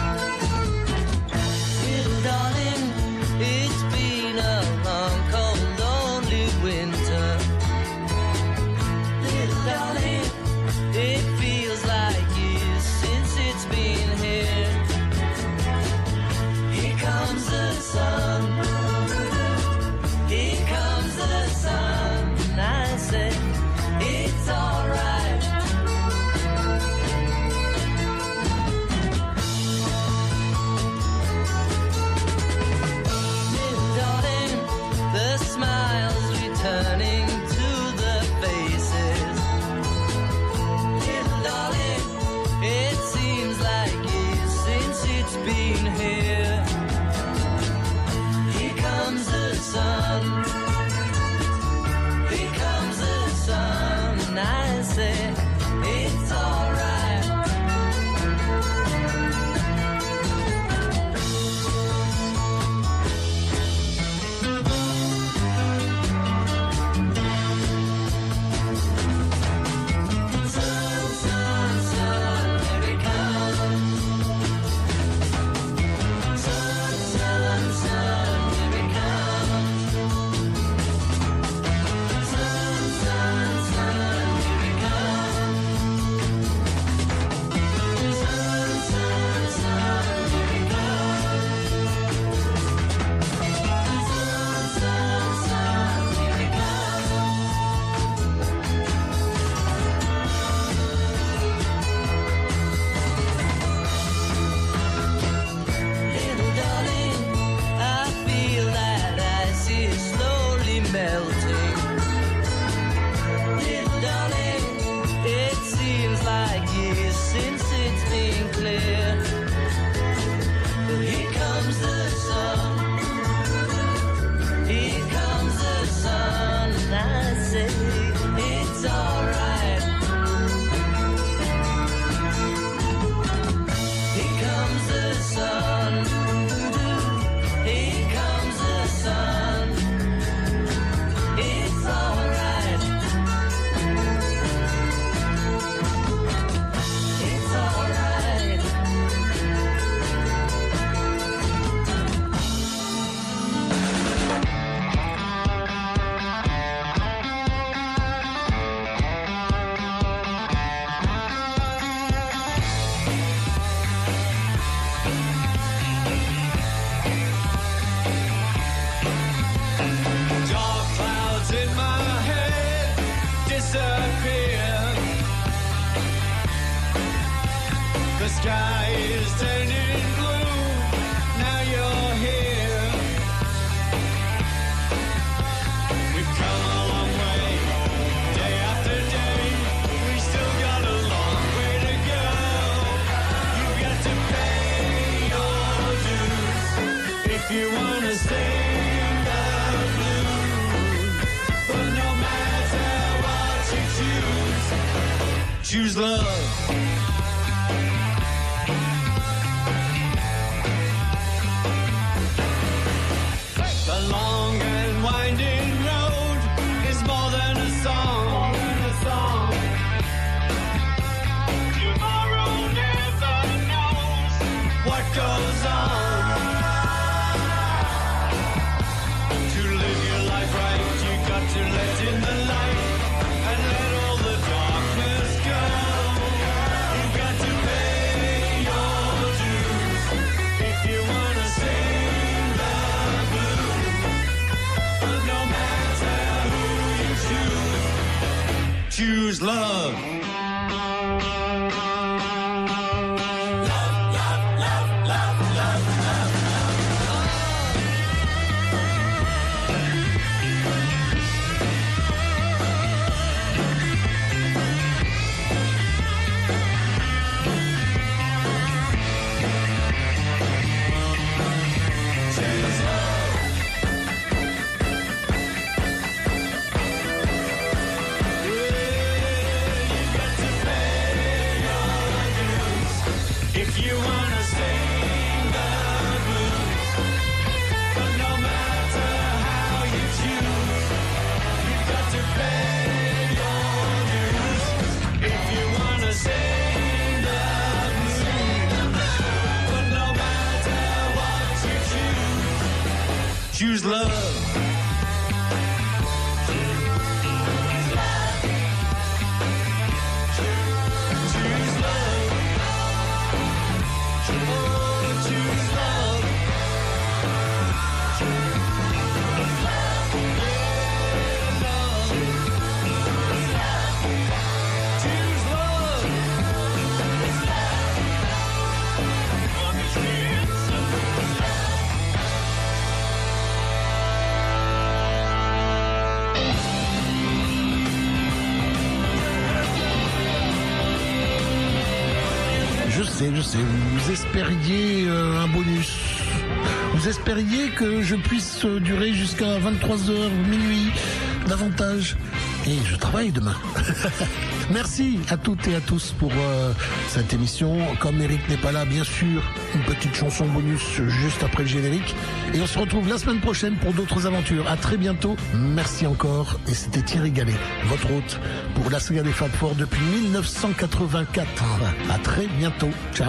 sky is turning blue. Now you're here. We've come a long way, day after day. We still got a long way to go. You've got to pay your dues if you wanna sing the blues. But no matter what you choose, choose love. The long and winding road is more than a song. Tomorrow never knows what goes on. To live your life right, you got to let in the light and let all the darkness go. You've got to pay your dues if you wanna sing the blues. But no matter who you choose, choose love. If you wanna sing the blues, but no matter how you choose, you've got to pay your dues. If you wanna sing the blues, but no matter what you choose, choose love. Choose love. Oh, choose love. Yeah, love. Choose love. Je sais, je sais, vous espériez euh, un bonus. Vous espériez que je puisse euh, durer jusqu'à vingt-trois heures, minuit, davantage. Et je travaille demain. Merci à toutes et à tous pour euh, cette émission. Comme Eric n'est pas là, bien sûr, une petite chanson bonus juste après le générique. Et on se retrouve la semaine prochaine pour d'autres aventures. À très bientôt. Merci encore. Et c'était Thierry Gallet, votre hôte pour la saga des Fab Four depuis mille neuf cent quatre-vingt-quatre. À très bientôt. Ciao.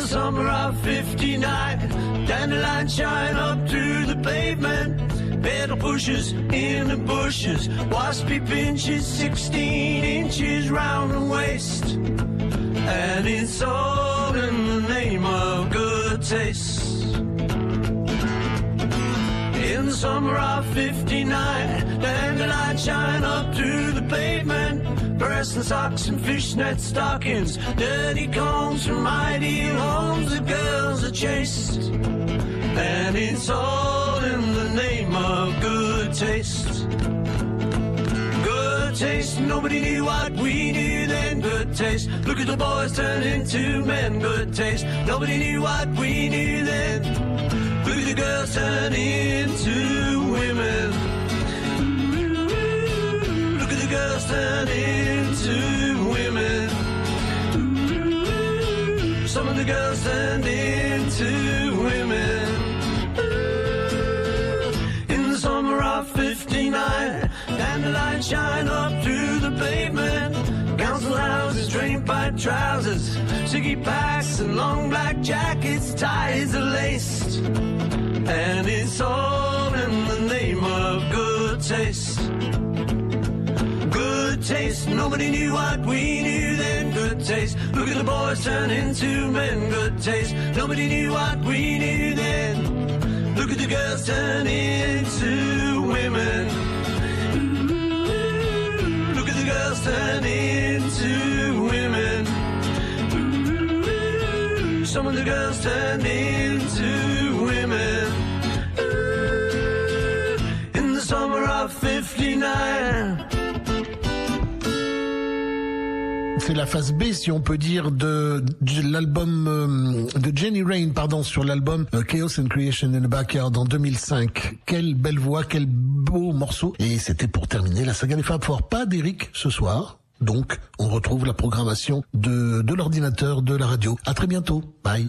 summer of fifty-nine, dandelion shine up through the pavement. Pedal pushes in the bushes, waspy pinches sixteen inches round the waist. And it's all in the name of good taste. In the summer of fifty-nine, dandelion shine up through the pavement. Breasts and socks and fishnet stockings, dirty combs from ideal homes, the girls are chased. And it's all in the name of good taste. Good taste, nobody knew what we knew then. Good taste, look at the boys turn into men. Good taste, nobody knew what we knew then. Look at the girls turn into women. Look at the girls turn into women. Some of the girls turned into women. In the summer of fifty-nine, dandelion shine up through the pavement. Council houses, drain pipe trousers, sticky packs and long black jackets, ties are laced. And it's all in the name of good taste. Good taste, nobody knew what we knew then. Good taste, look at the boys turn into men. Good taste, nobody knew what we knew then. Look at the girls turn into women. Look at the girls turn into women. Some of the girls turn into women. In the summer of fifty-nine. C'est la phase B, si on peut dire, de, de l'album euh, de Jenny Rain, pardon, sur l'album euh, Chaos and Creation in the Backyard en deux mille cinq. Quelle belle voix, quel beau morceau. Et c'était pour terminer la saga des Fab Four. Pas d'Eric ce soir, donc on retrouve la programmation de, de l'ordinateur, de la radio. À très bientôt. Bye.